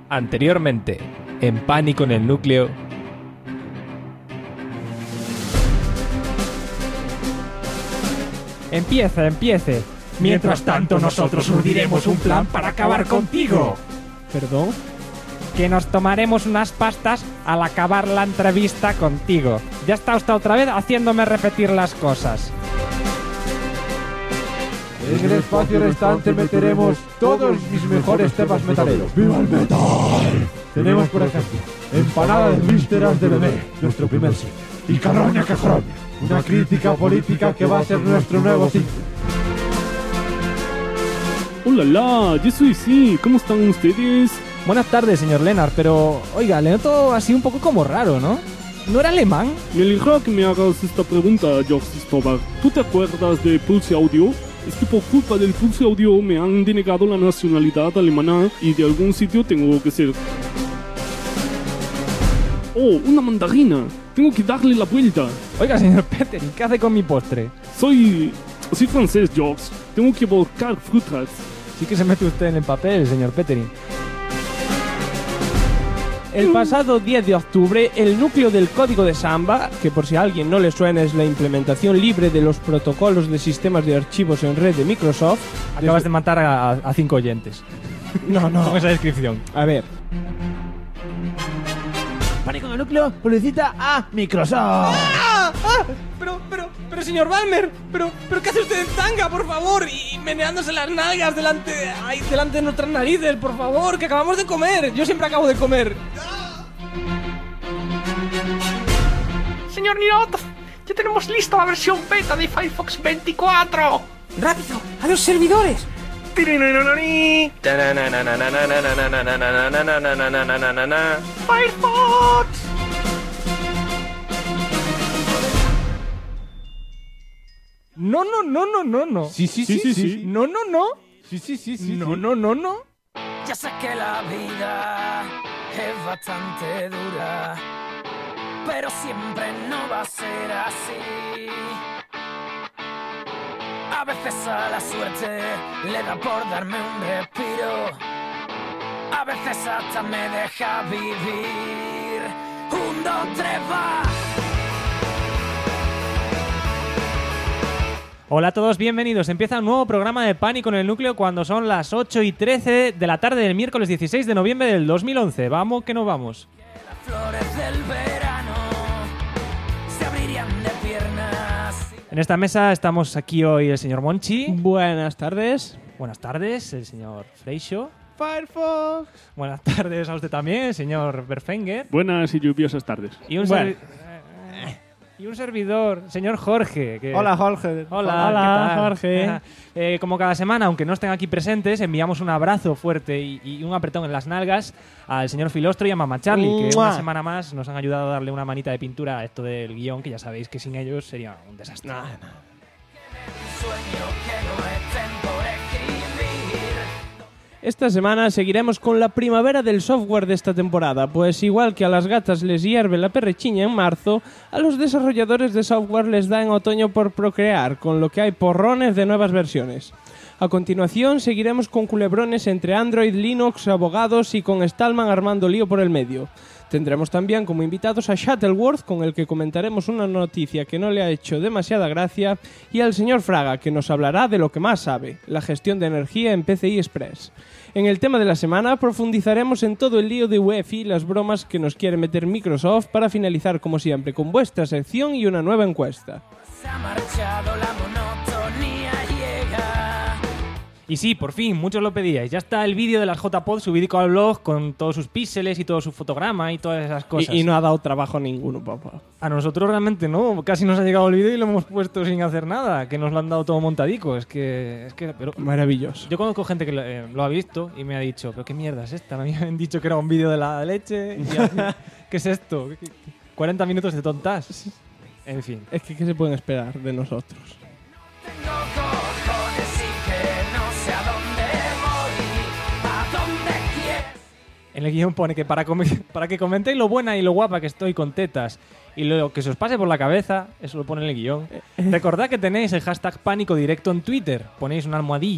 Anteriormente, en Pánico en el Núcleo. Empiece. Mientras tanto, nosotros urdiremos un plan para acabar contigo. ¿Perdón? Que nos tomaremos unas pastas al acabar la entrevista contigo. Ya está usted otra vez haciéndome repetir las cosas. En el espacio restante meteremos todos mis mejores temas metaleros. ¡Viva el metal! Tenemos, por ejemplo, Empanada de vísceras de bebé, nuestro primer single. Y Carroña que Joroña, una crítica política que va a ser nuestro nuevo single. Hola, yo soy Sí, ¿cómo están ustedes? Buenas tardes, señor Lennart, pero... Oiga, le noto así un poco como raro, ¿no? ¿No era alemán? Me alegra que me hagas esta pregunta, George Stobar. ¿Tú te acuerdas de Pulse Audio? Es que por culpa del Pulse Audio me han denegado la nacionalidad alemana y de algún sitio tengo que ser... ¡Oh, una mandarina! Tengo que darle la vuelta. Oiga, señor Peter, ¿y qué hace con mi postre? Soy francés, George. Tengo que volcar frutas. Sí que se mete usted en el papel, señor Petering. El pasado 10 de octubre, el núcleo del código de Samba, que por si a alguien no le suena es la implementación libre de los protocolos de sistemas de archivos en red de Microsoft... Acabas de matar a 5 oyentes. No. Con esa descripción. A ver. Pánico en el núcleo, publicita a Microsoft. Pero señor Balmer, pero ¿qué hace usted en tanga, por favor? Y meneándose las nalgas delante de nuestras narices, por favor, que acabamos de comer. Yo siempre acabo de comer. Señor Nirot, ya tenemos lista la versión beta de Firefox 24. ¡Rápido! ¡A los servidores! ¡Firefox! No. Sí. No. Sí. No. Ya sé que la vida es bastante dura, pero siempre no va a ser así. A veces a la suerte le da por darme un respiro. A veces hasta me deja vivir. 1, 2, 3, va. Hola a todos, bienvenidos. Empieza un nuevo programa de Pánico en el Núcleo cuando son las 8:13 de la tarde del miércoles 16 de noviembre del 2011. Vamos que nos vamos. Las flores del verano se abrirían de piernas. En esta mesa estamos aquí hoy el señor Monchi. Buenas tardes. Buenas tardes, el señor Freixo. Firefox. Buenas tardes a usted también, el señor Berfenger. Buenas y lluviosas tardes. Y un servidor, señor Jorge. Hola, Jorge. Hola, ¿qué tal? Jorge. Como cada semana, aunque no estén aquí presentes, enviamos un abrazo fuerte y un apretón en las nalgas al señor Filostro y a Mama Charlie, que una semana más nos han ayudado a darle una manita de pintura a esto del guión, que ya sabéis que sin ellos sería un desastre. Esta semana seguiremos con la primavera del software de esta temporada, pues igual que a las gatas les hierve la perrechiña en marzo, a los desarrolladores de software les da en otoño por procrear, con lo que hay porrones de nuevas versiones. A continuación seguiremos con culebrones entre Android, Linux, abogados y con Stallman armando lío por el medio. Tendremos también como invitados a Shuttleworth, con el que comentaremos una noticia que no le ha hecho demasiada gracia, y al señor Fraga, que nos hablará de lo que más sabe, la gestión de energía en PCI Express. En el tema de la semana profundizaremos en todo el lío de UEFI y las bromas que nos quiere meter Microsoft para finalizar como siempre con vuestra sección y una nueva encuesta. Se ha marchado la monotonía llega. Y sí, por fin, muchos lo pedíais. Ya está el vídeo de las JPod subido al blog con todos sus píxeles y todo su fotograma y todas esas cosas. Y no ha dado trabajo ninguno, papá. A nosotros realmente no, casi nos ha llegado el vídeo y lo hemos puesto sin hacer nada, que nos lo han dado todo montadico. Es que pero maravilloso. Yo conozco gente que lo ha visto y me ha dicho, pero qué mierda es esta, me habían dicho que era un vídeo de la leche. ¿Qué es esto? 40 minutos de tontas. En fin. Es que ¿qué se pueden esperar de nosotros? Tengo cojones y que no sé a dónde voy, a dónde quiero. En el guión pone que para que comentéis lo buena y lo guapa que estoy con tetas y lo que se os pase por la cabeza, eso lo pone en el guión. Recordad que tenéis el hashtag Pánico Directo en Twitter. Ponéis una almohadilla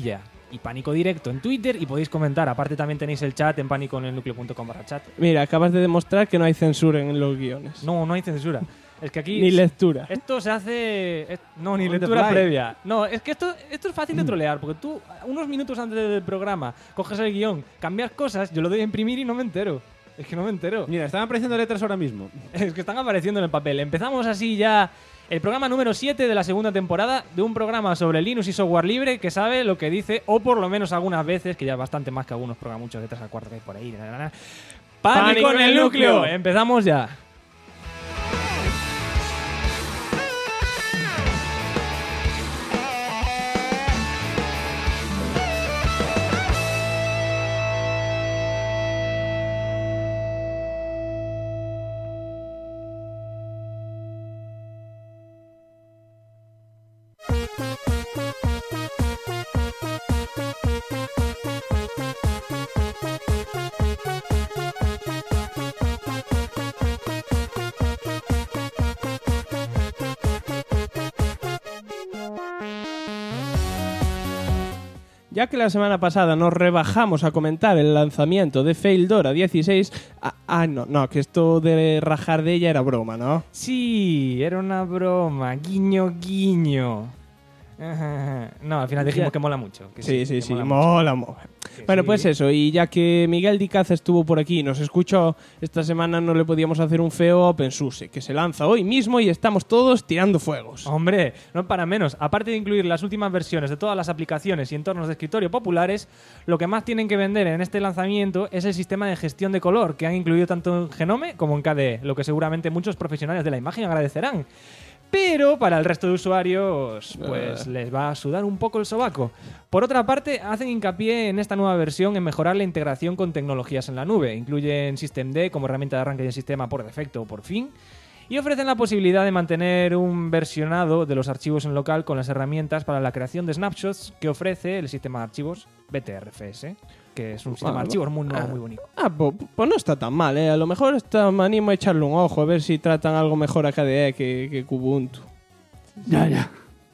y Pánico Directo en Twitter y podéis comentar. Aparte también tenéis el chat en paniconelnucleo.com/chat. Mira, acabas de demostrar que no hay censura en los guiones. No hay censura. Es que aquí... Ni lectura. Esto se hace... No, ni On the lectura fly. previa. No, es que esto es fácil de trolear, porque tú, unos minutos antes del programa, coges el guión, cambias cosas, yo lo doy a imprimir y no me entero. Es que no me entero. Mira, están apareciendo letras ahora mismo. Es que están apareciendo en el papel. Empezamos así ya el programa número 7 de la segunda temporada de un programa sobre Linux y software libre que sabe lo que dice, o por lo menos algunas veces, que ya es bastante más que algunos programas, muchos de 3 al 4 que hay por ahí. ¡Pánico en el núcleo! Empezamos ya. Ya que la semana pasada nos rebajamos a comentar el lanzamiento de Faildora 16... No, que esto de rajar de ella era broma, ¿no? Sí, era una broma. Guiño, guiño. No, al final dijimos que mola mucho. Que Sí, mola mola. Que Bueno, sí. pues eso, y ya que Miguel Dicaz estuvo por aquí y nos escuchó, esta semana no le podíamos hacer un feo a OpenSUSE, que se lanza hoy mismo y estamos todos tirando fuegos. Hombre, no para menos. Aparte de incluir las últimas versiones de todas las aplicaciones y entornos de escritorio populares, lo que más tienen que vender en este lanzamiento es el sistema de gestión de color que han incluido tanto en Genome como en KDE, lo que seguramente muchos profesionales de la imagen agradecerán. Pero para el resto de usuarios, pues les va a sudar un poco el sobaco. Por otra parte, hacen hincapié en esta nueva versión en mejorar la integración con tecnologías en la nube. Incluyen Systemd como herramienta de arranque del sistema por defecto o por fin. Y ofrecen la posibilidad de mantener un versionado de los archivos en local con las herramientas para la creación de snapshots que ofrece el sistema de archivos BTRFS, que es un sistema de archivos muy nuevo, muy bonito. Pues no está tan mal, ¿eh? A lo mejor me animo a echarle un ojo, a ver si tratan algo mejor a KDE que Kubuntu. Ya.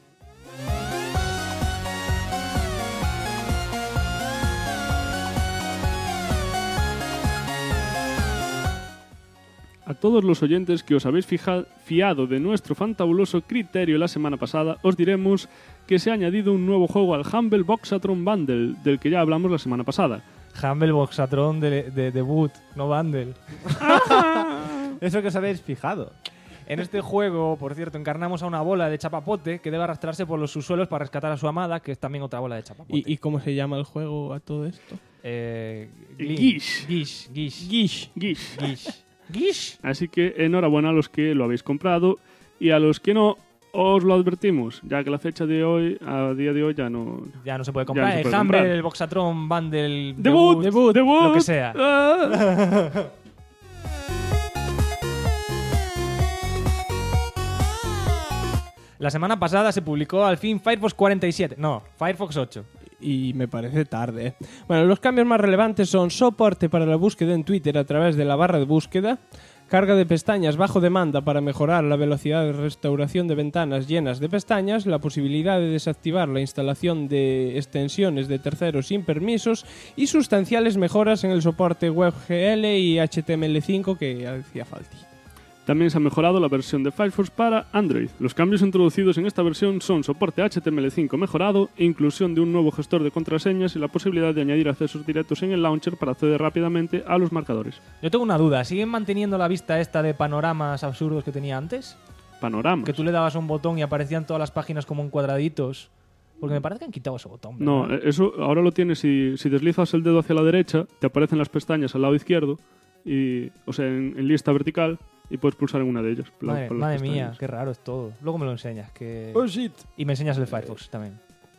A todos los oyentes que os habéis fiado de nuestro fantabuloso criterio la semana pasada, os diremos que se ha añadido un nuevo juego al Humble Boxatron Bundle, del que ya hablamos la semana pasada. Humble Boxatron de debut, no bundle. Eso que os habéis fijado. En este juego, por cierto, encarnamos a una bola de chapapote que debe arrastrarse por los subsuelos para rescatar a su amada, que es también otra bola de chapapote. ¿Y cómo se llama el juego a todo esto? Gish. Gish. Así que enhorabuena a los que lo habéis comprado y a los que no, os lo advertimos, ya que la fecha de hoy, a día de hoy, ya no se puede comprar. Ya no se El puede Humble, comprar. el Boxatron Bundle, ¡Debut! lo que sea. La semana pasada se publicó al fin Firefox 47. No, Firefox 8. Y me parece tarde. Bueno, los cambios más relevantes son soporte para la búsqueda en Twitter a través de la barra de búsqueda, carga de pestañas bajo demanda para mejorar la velocidad de restauración de ventanas llenas de pestañas, la posibilidad de desactivar la instalación de extensiones de terceros sin permisos y sustanciales mejoras en el soporte WebGL y HTML5 que hacía falta. También se ha mejorado la versión de Firefox para Android. Los cambios introducidos en esta versión son soporte HTML5 mejorado, inclusión de un nuevo gestor de contraseñas y la posibilidad de añadir accesos directos en el launcher para acceder rápidamente a los marcadores. Yo tengo una duda. ¿Siguen manteniendo la vista esta de panoramas absurdos que tenía antes? Panoramas. Que tú le dabas un botón y aparecían todas las páginas como en cuadraditos. Porque me parece que han quitado ese botón, ¿verdad? No, eso ahora lo tienes si deslizas el dedo hacia la derecha, te aparecen las pestañas al lado izquierdo, y, o sea, en lista vertical, y puedes pulsar en una de ellas. Madre mía, qué raro es todo. Luego me lo enseñas. Oh, shit. Y me enseñas el Firefox también.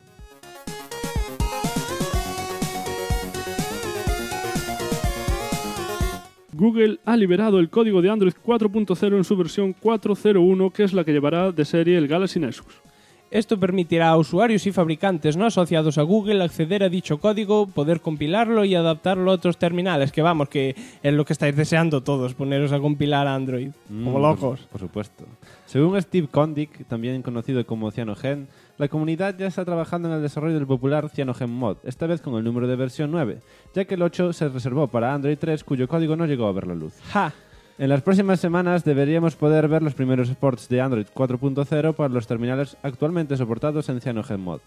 Google ha liberado el código de Android 4.0 en su versión 4.0.1, que es la que llevará de serie el Galaxy Nexus. Esto permitirá a usuarios y fabricantes no asociados a Google acceder a dicho código, poder compilarlo y adaptarlo a otros terminales, que vamos, que es lo que estáis deseando todos, poneros a compilar Android, como locos. Por supuesto. Según Steve Kondik, también conocido como Cyanogen, la comunidad ya está trabajando en el desarrollo del popular Cyanogen Mod, esta vez con el número de versión 9, ya que el 8 se reservó para Android 3, cuyo código no llegó a ver la luz. ¡Ja! En las próximas semanas deberíamos poder ver los primeros ports de Android 4.0 para los terminales actualmente soportados en Cyanogen Mod.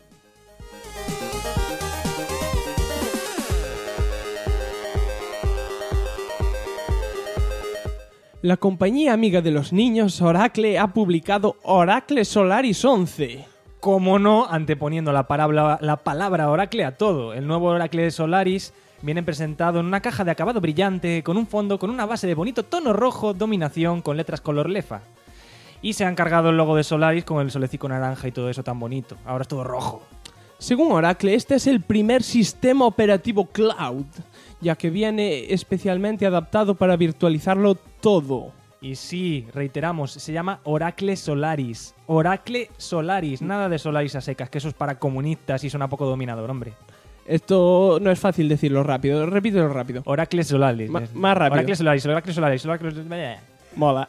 La compañía amiga de los niños, Oracle, ha publicado Oracle Solaris 11. Como no, anteponiendo la palabra Oracle a todo. El nuevo Oracle Solaris viene presentado en una caja de acabado brillante, con un fondo con una base de bonito tono rojo, dominación con letras color lefa. Y se han cargado el logo de Solaris con el solecico naranja y todo eso tan bonito. Ahora es todo rojo. Según Oracle, este es el primer sistema operativo cloud, ya que viene especialmente adaptado para virtualizarlo todo. Y sí, reiteramos, se llama Oracle Solaris. Oracle Solaris, nada de Solaris a secas, que eso es para comunistas y suena poco dominador, hombre. Esto no es fácil decirlo rápido, repítelo rápido. Oracle Solaris. Más rápido. Oracle Solaris, Oracle Solaris, Oracle Solaris. Mola.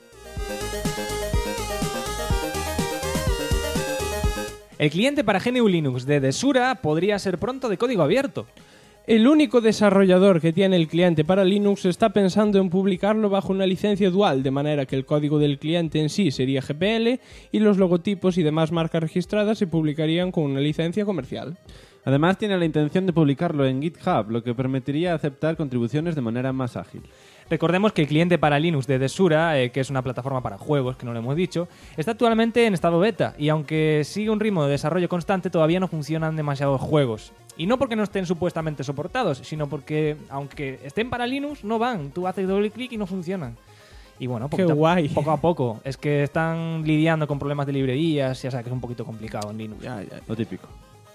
El cliente para GNU Linux de Desura podría ser pronto de código abierto. El único desarrollador que tiene el cliente para Linux está pensando en publicarlo bajo una licencia dual, de manera que el código del cliente en sí sería GPL y los logotipos y demás marcas registradas se publicarían con una licencia comercial. Además, tiene la intención de publicarlo en GitHub, lo que permitiría aceptar contribuciones de manera más ágil. Recordemos que el cliente para Linux de Desura, que es una plataforma para juegos, que no lo hemos dicho, está actualmente en estado beta y aunque sigue un ritmo de desarrollo constante, todavía no funcionan demasiados juegos. Y no porque no estén supuestamente soportados, sino porque, aunque estén para Linux, no van. Tú haces doble clic y no funcionan. Y bueno, poco a poco. Es que están lidiando con problemas de librerías, ya sabes que es un poquito complicado en Linux. Ya, lo típico.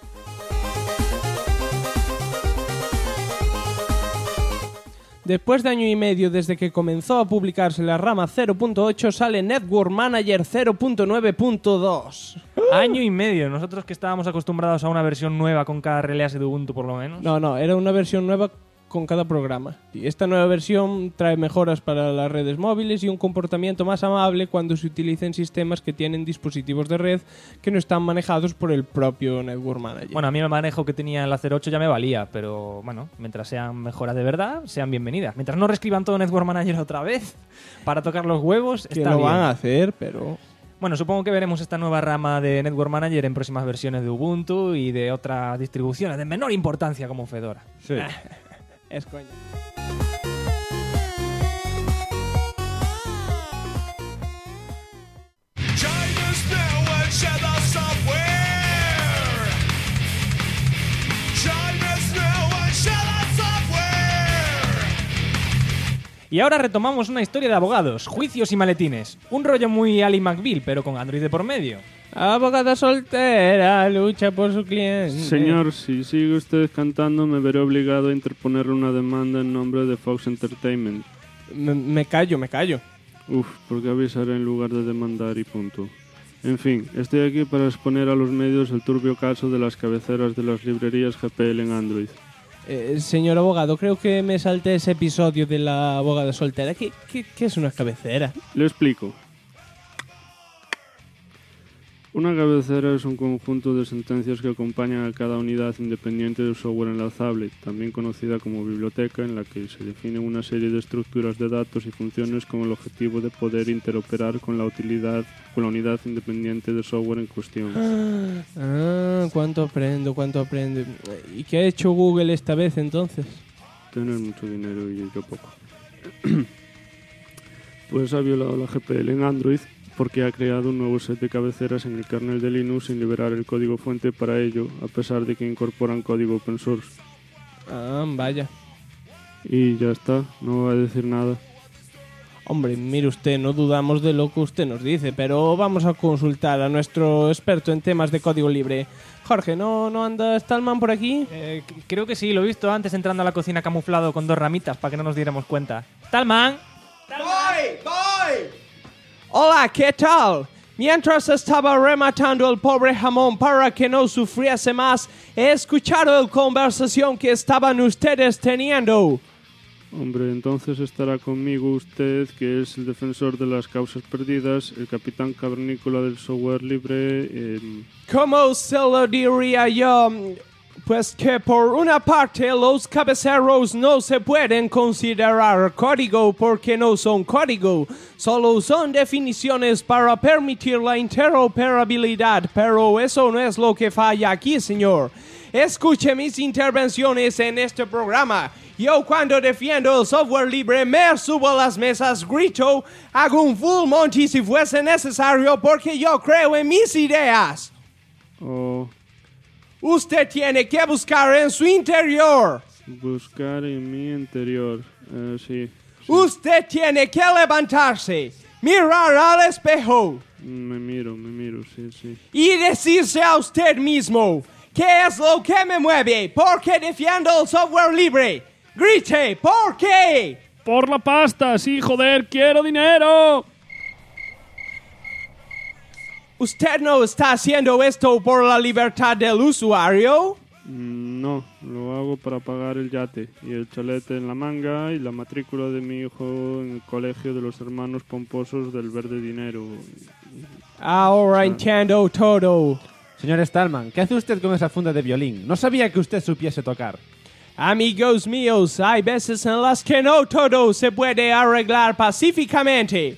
Después de año y medio desde que comenzó a publicarse la rama 0.8, sale Network Manager 0.9.2. Año y medio. Nosotros que estábamos acostumbrados a una versión nueva con cada release de Ubuntu, por lo menos. No, era una versión nueva con cada programa. Y esta nueva versión trae mejoras para las redes móviles y un comportamiento más amable cuando se utilicen sistemas que tienen dispositivos de red que no están manejados por el propio Network Manager. Bueno, a mí el manejo que tenía en la 08 ya me valía, pero bueno, mientras sean mejoras de verdad, sean bienvenidas. Mientras no reescriban todo Network Manager otra vez para tocar los huevos, que está lo bien. Van a hacer, pero... Bueno, supongo que veremos esta nueva rama de Network Manager en próximas versiones de Ubuntu y de otras distribuciones de menor importancia como Fedora. Sí. Es coño. Y ahora retomamos una historia de abogados, juicios y maletines. Un rollo muy Ali McBeal, pero con Android de por medio. Abogada soltera lucha por su cliente. Señor, si sigue usted cantando, me veré obligado a interponerle una demanda en nombre de Fox Entertainment. Me callo. Uf, porque avisaré en lugar de demandar y punto. En fin, estoy aquí para exponer a los medios el turbio caso de las cabeceras de las librerías GPL en Android. Señor abogado, creo que me salté ese episodio de la abogada soltera. ¿Qué es una cabecera? Le explico. Una cabecera es un conjunto de sentencias que acompañan a cada unidad independiente de software enlazable, también conocida como biblioteca, en la que se define una serie de estructuras de datos y funciones con el objetivo de poder interoperar con la unidad independiente de software en cuestión. Cuánto aprendo. ¿Y qué ha hecho Google esta vez entonces? Tener mucho dinero y yo poco. Pues ha violado la GPL en Android porque ha creado un nuevo set de cabeceras en el kernel de Linux sin liberar el código fuente para ello, a pesar de que incorporan código open source. Vaya. Y ya está, no va a decir nada. Hombre, mire usted, no dudamos de lo que usted nos dice, pero vamos a consultar a nuestro experto en temas de código libre. Jorge, ¿no anda Stallman por aquí? Creo que sí, lo he visto antes entrando a la cocina camuflado con 2 ramitas para que no nos diéramos cuenta. ¡Stallman! ¡Voy! Hola, ¿qué tal? Mientras estaba rematando el pobre jamón para que no sufriese más, he escuchado la conversación que estaban ustedes teniendo. Hombre, entonces estará conmigo usted, que es el defensor de las causas perdidas, el capitán cavernícola del software libre. ¿Cómo se lo diría yo? Pues que por una parte los cabeceros no se pueden considerar código porque no son código, solo son definiciones para permitir la interoperabilidad, pero eso no es lo que falla aquí, señor. Escuche mis intervenciones en este programa. Yo cuando defiendo el software libre me subo a las mesas, grito, hago un full Monty si fuese necesario porque yo creo en mis ideas. Oh, Usted tiene que buscar en su interior. buscar en mi interior. Sí. Usted tiene que levantarse, mirar al espejo Me miro, sí. y decirse a usted mismo, ¿qué es lo que me mueve? ¿Por qué defiendo el software libre? Grite, ¿por qué? ¡Por la pasta! ¡Sí, joder! ¡Quiero dinero! ¿Usted no está haciendo esto por la libertad del usuario? No, lo hago para pagar el yate y el chalete en la manga y la matrícula de mi hijo en el colegio de los hermanos pomposos del verde dinero. Ahora entiendo todo. Señor Stallman, ¿qué hace usted con esa funda de violín? No sabía que usted supiese tocar. Amigos míos, hay veces en las que no todo se puede arreglar pacíficamente.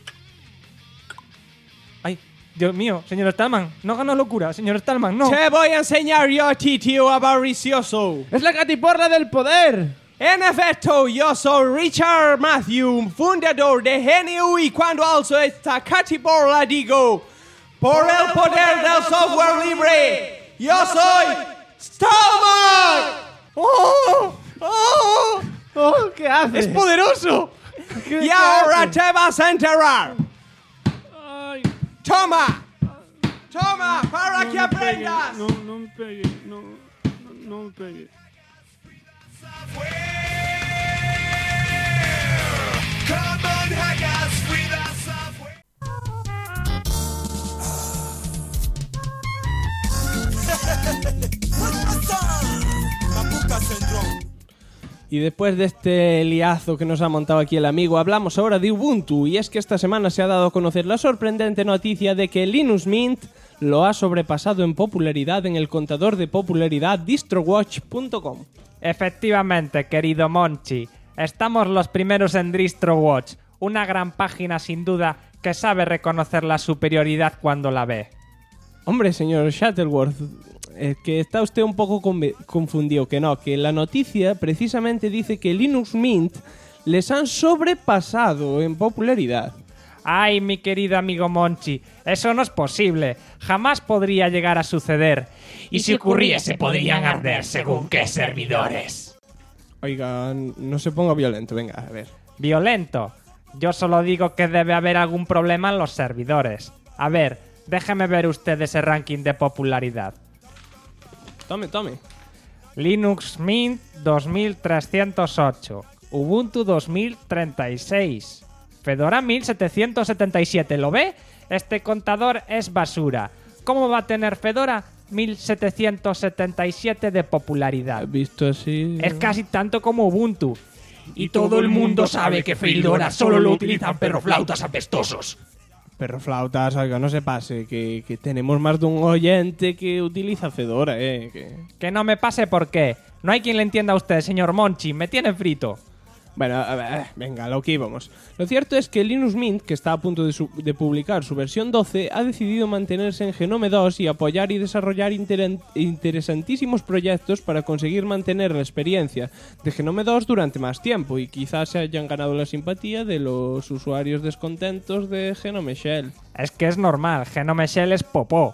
Ay, Dios mío, señor Stallman, no haga una locura, señor Stallman, no. Te voy a enseñar yo a ti, tío avaricioso. ¡Es la catiporra del poder! En efecto, yo soy Richard Matthew, fundador de GNU, y cuando alzo esta catiporra digo, por el poder del software libre, yo soy Stallman. ¡Oh! ¡Oh! ¡Oh! ¿Qué hace? ¡Es poderoso! Y ahora te vas a enterar. ¡Ay! ¡Toma! ¡Toma! ¡Para que No me pegue, aprendas! no me pegue, no me pegue. Y después de este liazo que nos ha montado aquí el amigo, hablamos ahora de Ubuntu. Y es que esta semana se ha dado a conocer la sorprendente noticia de que Linux Mint lo ha sobrepasado en popularidad en el contador de popularidad distrowatch.com. Efectivamente, querido Monchi, estamos los primeros en DistroWatch, una gran página sin duda que sabe reconocer la superioridad cuando la ve. Hombre, señor Shuttleworth, que está usted un poco confundido, que no, que la noticia precisamente dice que Linux Mint les han sobrepasado en popularidad. Ay, mi querido amigo Monchi, eso no es posible, jamás podría llegar a suceder. Y si ocurriese podrían arder según qué servidores. Oiga, no se ponga violento, venga, a ver. Violento. Yo solo digo que debe haber algún problema en los servidores. A ver, déjeme ver usted ese ranking de popularidad. Tome. Linux Mint 2308, Ubuntu 2036, Fedora 1777. ¿Lo ve? Este contador es basura. ¿Cómo va a tener Fedora 1777 de popularidad? Visto así... Es casi tanto como Ubuntu. Y todo el mundo sabe que Fedora solo lo utilizan perroflautas apestosos. Perroflautas, oiga, no se pase, que tenemos más de un oyente que utiliza Fedora, Que no me pase por qué. No hay quien le entienda a usted, señor Monchi, me tiene frito. Bueno, a ver, venga, lo que íbamos. Lo cierto es que Linux Mint, que está a punto de publicar su versión 12, ha decidido mantenerse en Genome 2 y apoyar y desarrollar interesantísimos proyectos para conseguir mantener la experiencia de Genome 2 durante más tiempo, y quizás se hayan ganado la simpatía de los usuarios descontentos de Genome Shell. Es que es normal, Genome Shell es popó.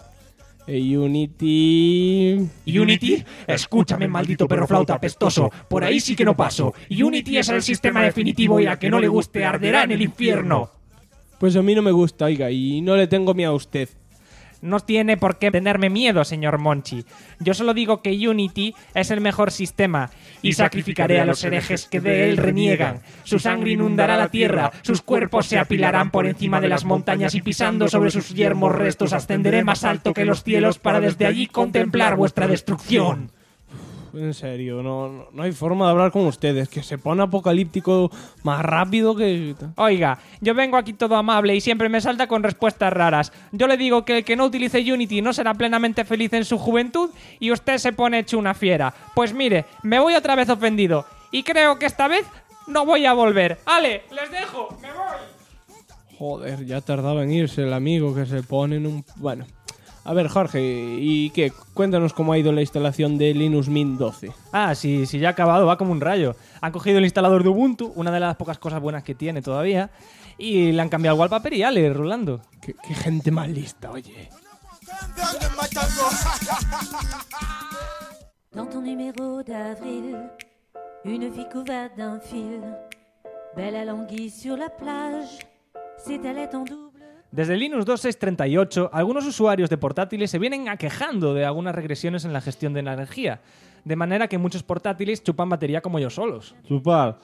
Unity... ¿Unity? Escúchame, maldito perroflauta apestoso. Por ahí sí que no paso. Unity es el sistema definitivo y a que no le guste arderá en el infierno. Pues a mí no me gusta, oiga, y no le tengo miedo a usted. No tiene por qué tenerme miedo, señor Monchi. Yo solo digo que Unity es el mejor sistema y sacrificaré a los herejes que de él reniegan. Su sangre inundará la tierra, sus cuerpos se apilarán por encima de las montañas y pisando sobre sus yermos restos ascenderé más alto que los cielos para desde allí contemplar vuestra destrucción. En serio, no hay forma de hablar con ustedes, que se pone apocalíptico más rápido que... Oiga, yo vengo aquí todo amable y siempre me salta con respuestas raras. Yo le digo que el que no utilice Unity no será plenamente feliz en su juventud y usted se pone hecho una fiera. Pues mire, me voy otra vez ofendido y creo que esta vez no voy a volver. ¡Ale, les dejo! ¡Me voy! Joder, ya tardaba en irse el amigo que se pone en un... Bueno... A ver, Jorge, ¿y qué? Cuéntanos cómo ha ido la instalación de Linux Mint 12. Ah, sí, ya ha acabado, va como un rayo. Han cogido el instalador de Ubuntu, una de las pocas cosas buenas que tiene todavía, y le han cambiado el wallpaper y ale, Rolando. Qué gente más lista, oye. Dans ton numéro d'avril, une fille couverte d'un fil, belle à l'anguille sur la plage, s'étalait en double. Desde Linux 2.6.38, algunos usuarios de portátiles se vienen aquejando de algunas regresiones en la gestión de la energía, de manera que muchos portátiles chupan batería como ellos solos. Chupar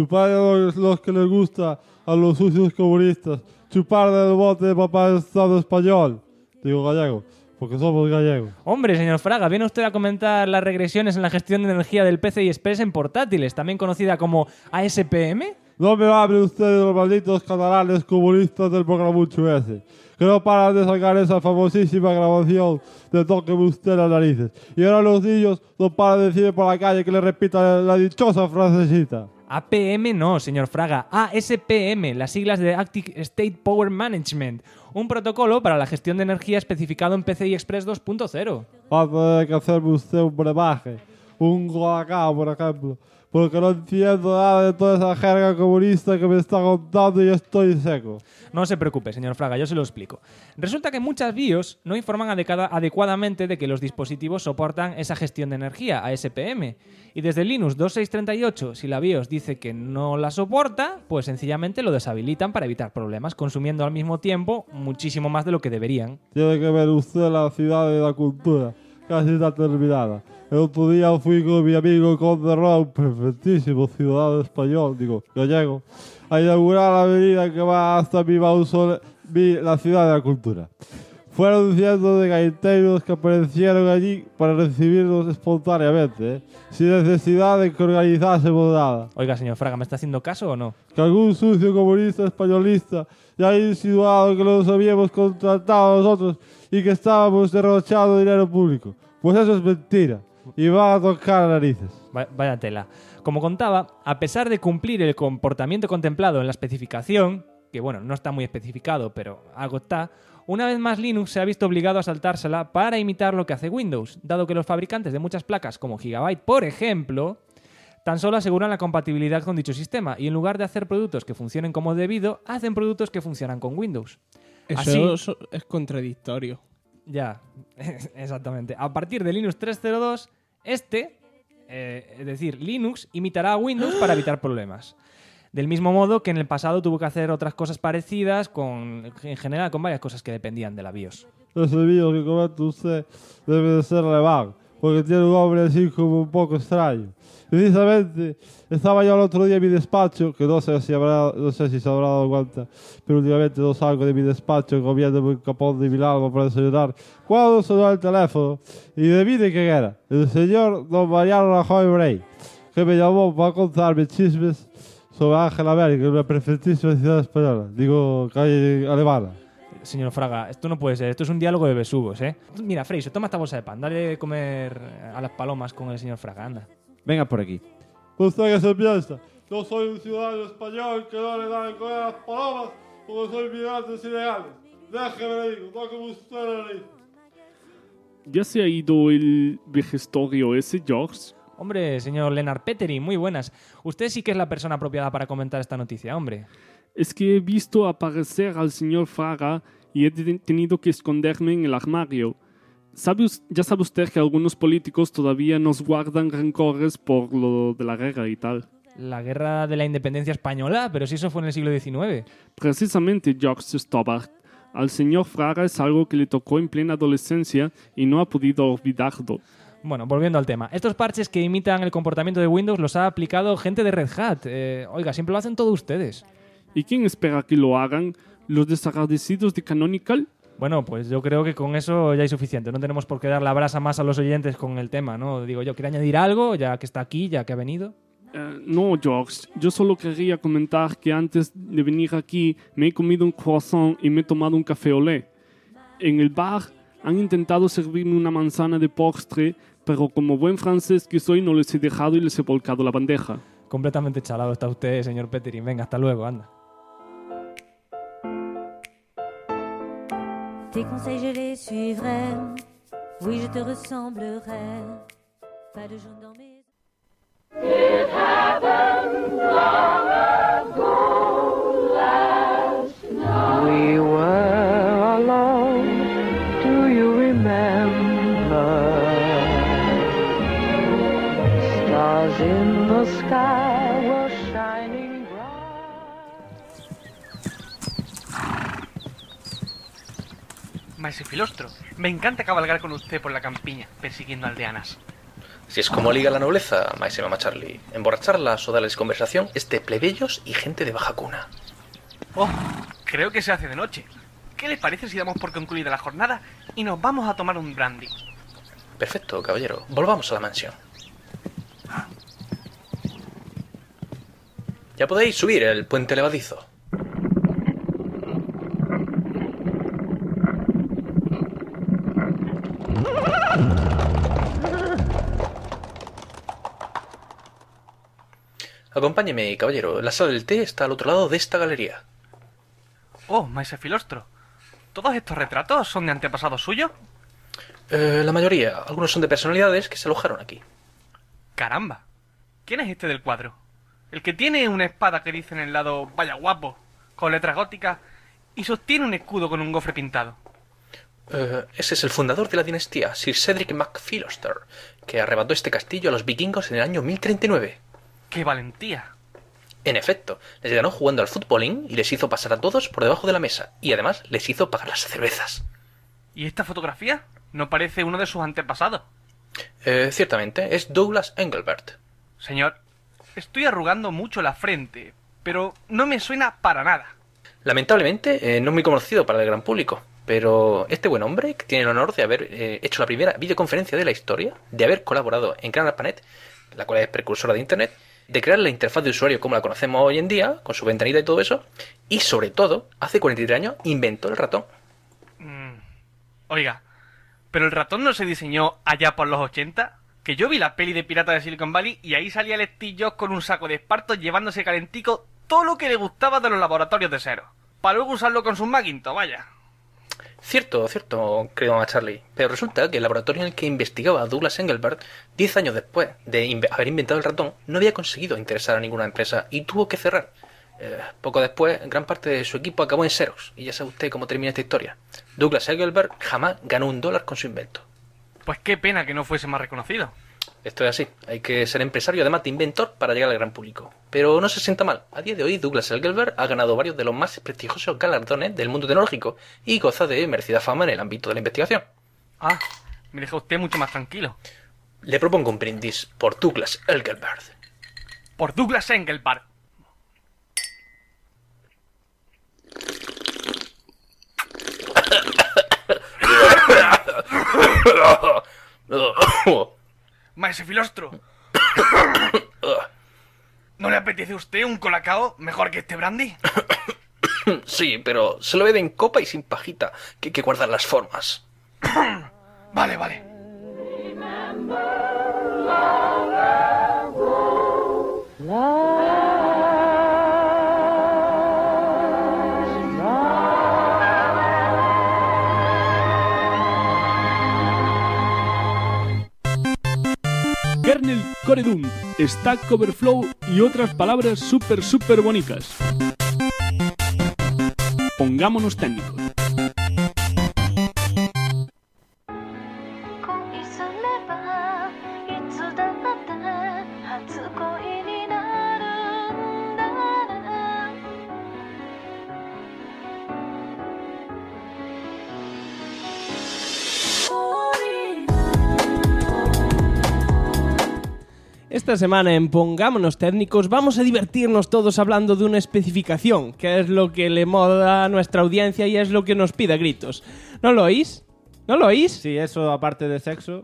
a los que les gusta a los sucios comunistas, chupar del bote de papá del Estado español, digo gallego, porque somos gallegos. Hombre, señor Fraga, viene usted a comentar las regresiones en la gestión de energía del PCI Express en portátiles, también conocida como ASPM. No me hable usted de los malditos catalanes comunistas del programucho ese, que no paran de sacar esa famosísima grabación de Tóqueme usted las narices. Y ahora los niños no paran de decirme por la calle que le repita la dichosa frasecita. APM no, señor Fraga, ASPM, las siglas de Active State Power Management, un protocolo para la gestión de energía especificado en PCI Express 2.0. Va a tener que hacerme usted un brebaje, un Colacao, por ejemplo, porque no entiendo nada de toda esa jerga comunista que me está contando y estoy seco. No se preocupe, señor Fraga, yo se lo explico. Resulta que muchas BIOS no informan adecuadamente de que los dispositivos soportan esa gestión de energía, ASPM. Y desde Linux 2.6.38, si la BIOS dice que no la soporta, pues sencillamente lo deshabilitan para evitar problemas, consumiendo al mismo tiempo muchísimo más de lo que deberían. Tiene que ver usted la ciudad de la cultura, casi está terminada. El otro día fui con mi amigo Conde Ron, perfectísimo ciudadano español, digo, gallego, a inaugurar la avenida que va hasta mi mausoleo, la ciudad de la cultura. Fueron cientos de gaiteros que aparecieron allí para recibirnos espontáneamente, sin necesidad de que organizásemos nada. Oiga, señor Fraga, ¿me está haciendo caso o no? Que algún sucio comunista españolista ya ha insinuado que los habíamos contratado a nosotros y que estábamos derrochando dinero público. Pues eso es mentira. Y van a tocar narices. Vaya tela. Como contaba, a pesar de cumplir el comportamiento contemplado en la especificación, que bueno, no está muy especificado, pero algo está, una vez más Linux se ha visto obligado a saltársela para imitar lo que hace Windows, dado que los fabricantes de muchas placas, como Gigabyte, por ejemplo, tan solo aseguran la compatibilidad con dicho sistema y en lugar de hacer productos que funcionen como debido, hacen productos que funcionan con Windows. Eso es contradictorio. Ya, exactamente. A partir de Linux 3.02, es decir, Linux imitará a Windows para evitar problemas. Del mismo modo que en el pasado tuvo que hacer otras cosas parecidas, en general con varias cosas que dependían de la BIOS. Ese BIOS que comenta usted debe de ser alemán, porque tiene un nombre así como un poco extraño. Precisamente, estaba yo el otro día en mi despacho, que no sé si se habrá dado cuenta, pero últimamente no salgo de mi despacho comiendo un capón de Milagro para desayunar, cuando sonó el teléfono, y adivine quién era, el señor don Mariano Rajoy Brey, que me llamó para contarme chismes sobre Ángela Merkel, una perfectísima ciudad española, digo, calle alemana. Señor Fraga, esto no puede ser, esto es un diálogo de besugos, ¿eh? Mira, Freixo, toma esta bolsa de pan, dale de comer a las palomas con el señor Fraga, anda. Venga por aquí. ¿Usted qué se piensa? Yo soy un ciudadano español que no le da de comer a las palomas porque soy migrantes ilegales. Déjeme, le digo, tóqueme usted la nariz. ¿Ya se ha ido el vejestorio ese, George? Hombre, señor Lennart Petering, muy buenas. Usted sí que es la persona apropiada para comentar esta noticia, hombre. Es que he visto aparecer al señor Fraga y he tenido que esconderme en el armario. Ya sabe usted que algunos políticos todavía nos guardan rencores por lo de la guerra y tal. La guerra de la independencia española, pero si eso fue en el siglo XIX. Precisamente, George Stobart. Al señor Fraga es algo que le tocó en plena adolescencia y no ha podido olvidarlo. Bueno, volviendo al tema. Estos parches que imitan el comportamiento de Windows los ha aplicado gente de Red Hat. Oiga, siempre lo hacen todos ustedes. ¿Y quién espera que lo hagan? ¿Los desagradecidos de Canonical? Bueno, pues yo creo que con eso ya hay suficiente. No tenemos por qué dar la brasa más a los oyentes con el tema, ¿no? Digo yo, ¿quiere añadir algo ya que está aquí, ya que ha venido? No, George. Yo solo quería comentar que antes de venir aquí me he comido un croissant y me he tomado un café olé. En el bar han intentado servirme una manzana de postre, pero como buen francés que soy no les he dejado y les he volcado la bandeja. Completamente chalado está usted, señor Petterin. Venga, hasta luego, anda. Tes conseils je les suivrai, oui je te ressemblerai, pas de jaune dans mes... We were alone, do you remember? Stars in the sky were shining bright. Maese Filostro, me encanta cabalgar con usted por la campiña, persiguiendo aldeanas. Si es como liga la nobleza, maese Mama Charlie, emborracharlas o darles conversación es de plebeyos y gente de baja cuna. Oh, creo que se hace de noche. ¿Qué les parece si damos por concluida la jornada y nos vamos a tomar un brandy? Perfecto, caballero. Volvamos a la mansión. Ya podéis subir el puente levadizo. Acompáñeme, caballero. La sala del té está al otro lado de esta galería. Oh, maese Filostro. ¿Todos estos retratos son de antepasados suyos? La mayoría. Algunos son de personalidades que se alojaron aquí. Caramba. ¿Quién es este del cuadro? El que tiene una espada que dice en el lado "vaya guapo", con letras góticas, y sostiene un escudo con un gofre pintado. Ese es el fundador de la dinastía, Sir Cedric MacPhiloster, que arrebató este castillo a los vikingos en el año 1039. ¡Qué valentía! En efecto, les ganó jugando al futbolín y les hizo pasar a todos por debajo de la mesa, y además les hizo pagar las cervezas. ¿Y esta fotografía? ¿No parece uno de sus antepasados? Ciertamente, es Douglas Engelbert. Señor, estoy arrugando mucho la frente, pero no me suena para nada. Lamentablemente, no es muy conocido para el gran público, pero este buen hombre, que tiene el honor de haber hecho la primera videoconferencia de la historia, de haber colaborado en Gran ARPANET, la cual es precursora de Internet, de crear la interfaz de usuario como la conocemos hoy en día, con su ventanita y todo eso, y sobre todo, hace 43 años, inventó el ratón. Oiga, ¿pero el ratón no se diseñó allá por los 80? Que yo vi la peli de Pirata de Silicon Valley y ahí salía el Steve Jobs con un saco de espartos llevándose calentico todo lo que le gustaba de los laboratorios de Xerox, para luego usarlo con sus Macintosh, vaya. Cierto, querido Mama Charlie. Pero resulta que el laboratorio en el que investigaba Douglas Engelbert, 10 años después de haber inventado el ratón, no había conseguido interesar a ninguna empresa y tuvo que cerrar. Poco después, gran parte de su equipo acabó en Xerox, y ya sabe usted cómo termina esta historia. Douglas Engelbert jamás ganó $1 con su invento. Pues qué pena que no fuese más reconocido. Esto es así, hay que ser empresario además de inventor para llegar al gran público. Pero no se sienta mal, a día de hoy Douglas Engelbert ha ganado varios de los más prestigiosos galardones del mundo tecnológico y goza de merecida fama en el ámbito de la investigación. Ah, me deja usted mucho más tranquilo. Le propongo un brindis por Douglas Engelbert. Por Douglas Engelbert. Maese Filostro, ¿no le apetece a usted un colacao mejor que este brandy? Sí, pero se lo bebe en copa y sin pajita, que hay que guardar las formas. Vale. Kernel Core Dum, Stack Overflow y otras palabras súper bonitas. Pongámonos técnicos. Esta semana en Pongámonos Técnicos vamos a divertirnos todos hablando de una especificación, que es lo que le mola a nuestra audiencia y es lo que nos pide a gritos. ¿No lo oís? ¿No lo oís? Sí, eso aparte de sexo.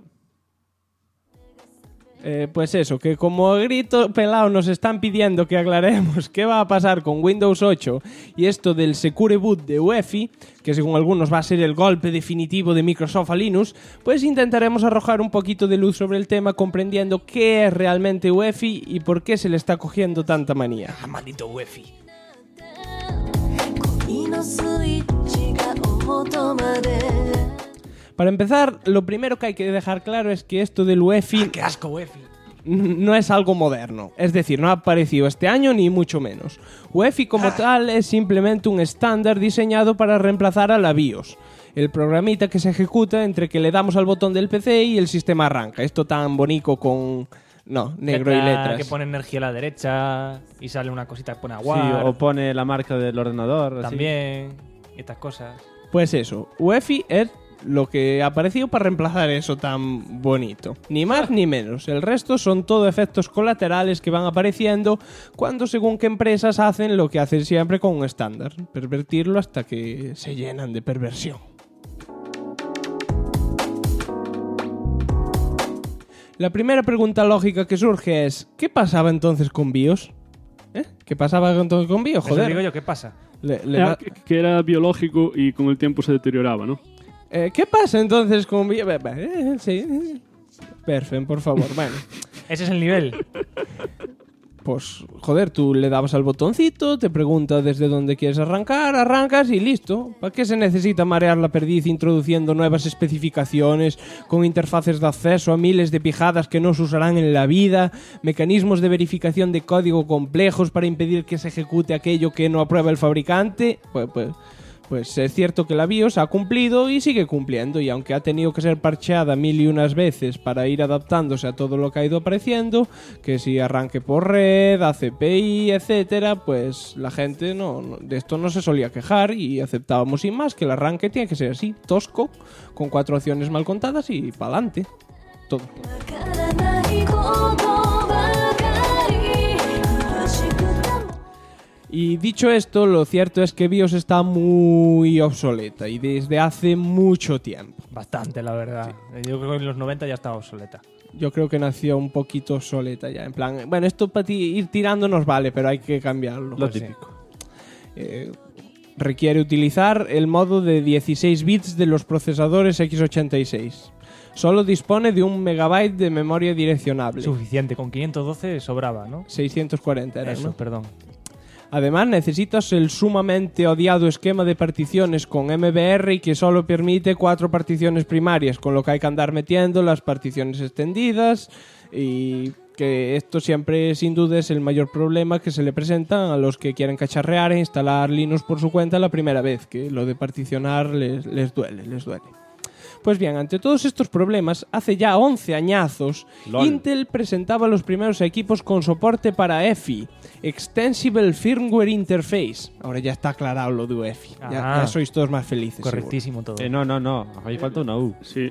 Pues eso, que como a grito pelado nos están pidiendo que aclaremos qué va a pasar con Windows 8 y esto del Secure Boot de UEFI, que según algunos va a ser el golpe definitivo de Microsoft a Linux, pues intentaremos arrojar un poquito de luz sobre el tema comprendiendo qué es realmente UEFI y por qué se le está cogiendo tanta manía. Ah, maldito UEFI. Para empezar, lo primero que hay que dejar claro es que esto del UEFI... ¡Qué asco, UEFI! No es algo moderno, es decir, no ha aparecido este año ni mucho menos. UEFI como tal es simplemente un estándar diseñado para reemplazar a la BIOS, el programita que se ejecuta entre que le damos al botón del PC y el sistema arranca. Esto tan bonito con... No, negro y letras. Que pone energía a la derecha y sale una cosita que pone agua. Sí, o pone la marca del ordenador. También, estas cosas. Pues eso, UEFI es lo que ha aparecido para reemplazar eso tan bonito. Ni más ni menos. El resto son todo efectos colaterales que van apareciendo cuando según qué empresas hacen lo que hacen siempre con un estándar. Pervertirlo hasta que se llenan de perversión. La primera pregunta lógica que surge es ¿qué pasaba entonces con BIOS? ¿Qué pasaba entonces con BIOS? Joder. Eso digo yo, ¿qué pasa? Que era biológico y con el tiempo se deterioraba, ¿no? ¿Qué pasa entonces con BIOS? Sí. Perfecto, por favor. Bueno. Ese es el nivel. Pues, joder, tú le dabas al botoncito, te pregunta desde dónde quieres arrancar, arrancas y listo. ¿Para qué se necesita marear la perdiz introduciendo nuevas especificaciones con interfaces de acceso a miles de pijadas que no se usarán en la vida, mecanismos de verificación de código complejos para impedir que se ejecute aquello que no aprueba el fabricante? Pues es cierto que la BIOS ha cumplido y sigue cumpliendo, y aunque ha tenido que ser parcheada 1001 veces para ir adaptándose a todo lo que ha ido apareciendo, que si arranque por red, ACPI, etcétera, pues la gente de esto no se solía quejar y aceptábamos sin más que el arranque tiene que ser así, tosco, con 4 opciones mal contadas y pa'lante. Todo. Y dicho esto, lo cierto es que BIOS está muy obsoleta y desde hace mucho tiempo. Bastante, la verdad. Sí. Yo creo que en los 90 ya estaba obsoleta. Yo creo que nació un poquito obsoleta ya. En plan, bueno, esto para ir tirando nos vale, pero hay que cambiarlo. Lo típico. Requiere utilizar el modo de 16 bits de los procesadores x86. Solo dispone de 1 MB de memoria direccionable. Suficiente, con 512 sobraba, ¿no? 640 era, eso, ¿no? Perdón. Además, necesitas el sumamente odiado esquema de particiones con MBR y que solo permite 4 particiones primarias, con lo que hay que andar metiendo las particiones extendidas, y que esto siempre, sin duda, es el mayor problema que se le presenta a los que quieren cacharrear e instalar Linux por su cuenta la primera vez, que lo de particionar les duele. Pues bien, ante todos estos problemas, hace ya 11 añazos, Intel presentaba los primeros equipos con soporte para EFI, Extensible Firmware Interface. Ahora ya está aclarado lo de UEFI. Ya sois todos más felices. Correctísimo seguro. todo. No. Ahí falta una U. Sí.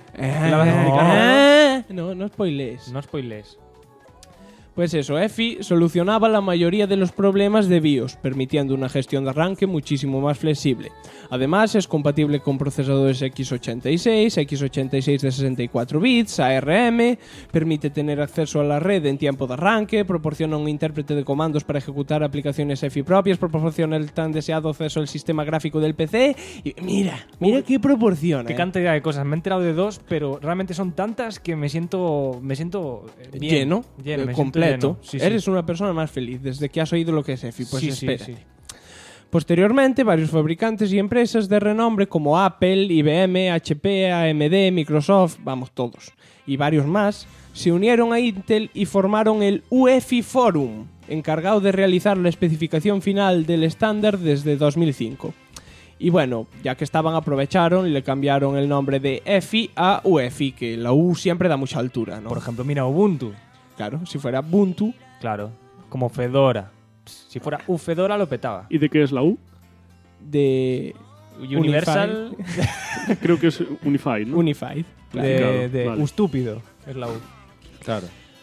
No spoilees. No spoilees. Pues eso, EFI solucionaba la mayoría de los problemas de BIOS, permitiendo una gestión de arranque muchísimo más flexible. Además, es compatible con procesadores x86, x86 de 64 bits, ARM, permite tener acceso a la red en tiempo de arranque, proporciona un intérprete de comandos para ejecutar aplicaciones EFI propias, proporciona el tan deseado acceso al sistema gráfico del PC, y mira qué proporciona. Qué cantidad de cosas. Me he enterado de 2, pero realmente son tantas que me siento bien. Lleno, me completo. Sí, Eres una persona más feliz desde que has oído lo que es EFI, pues espérate. Sí. Posteriormente, varios fabricantes y empresas de renombre como Apple, IBM, HP, AMD, Microsoft, vamos todos, y varios más, se unieron a Intel y formaron el UEFI Forum, encargado de realizar la especificación final del estándar desde 2005. Y bueno, ya que estaban, aprovecharon y le cambiaron el nombre de EFI a UEFI, que la U siempre da mucha altura, ¿no? Por ejemplo, mira Ubuntu. Claro, si fuera Ubuntu. Claro, como Fedora. Si fuera Fedora lo petaba. ¿Y de qué es la U? De Universal. Creo que es Unified, ¿no? Unified. De Vale. Estúpido es la U. Claro.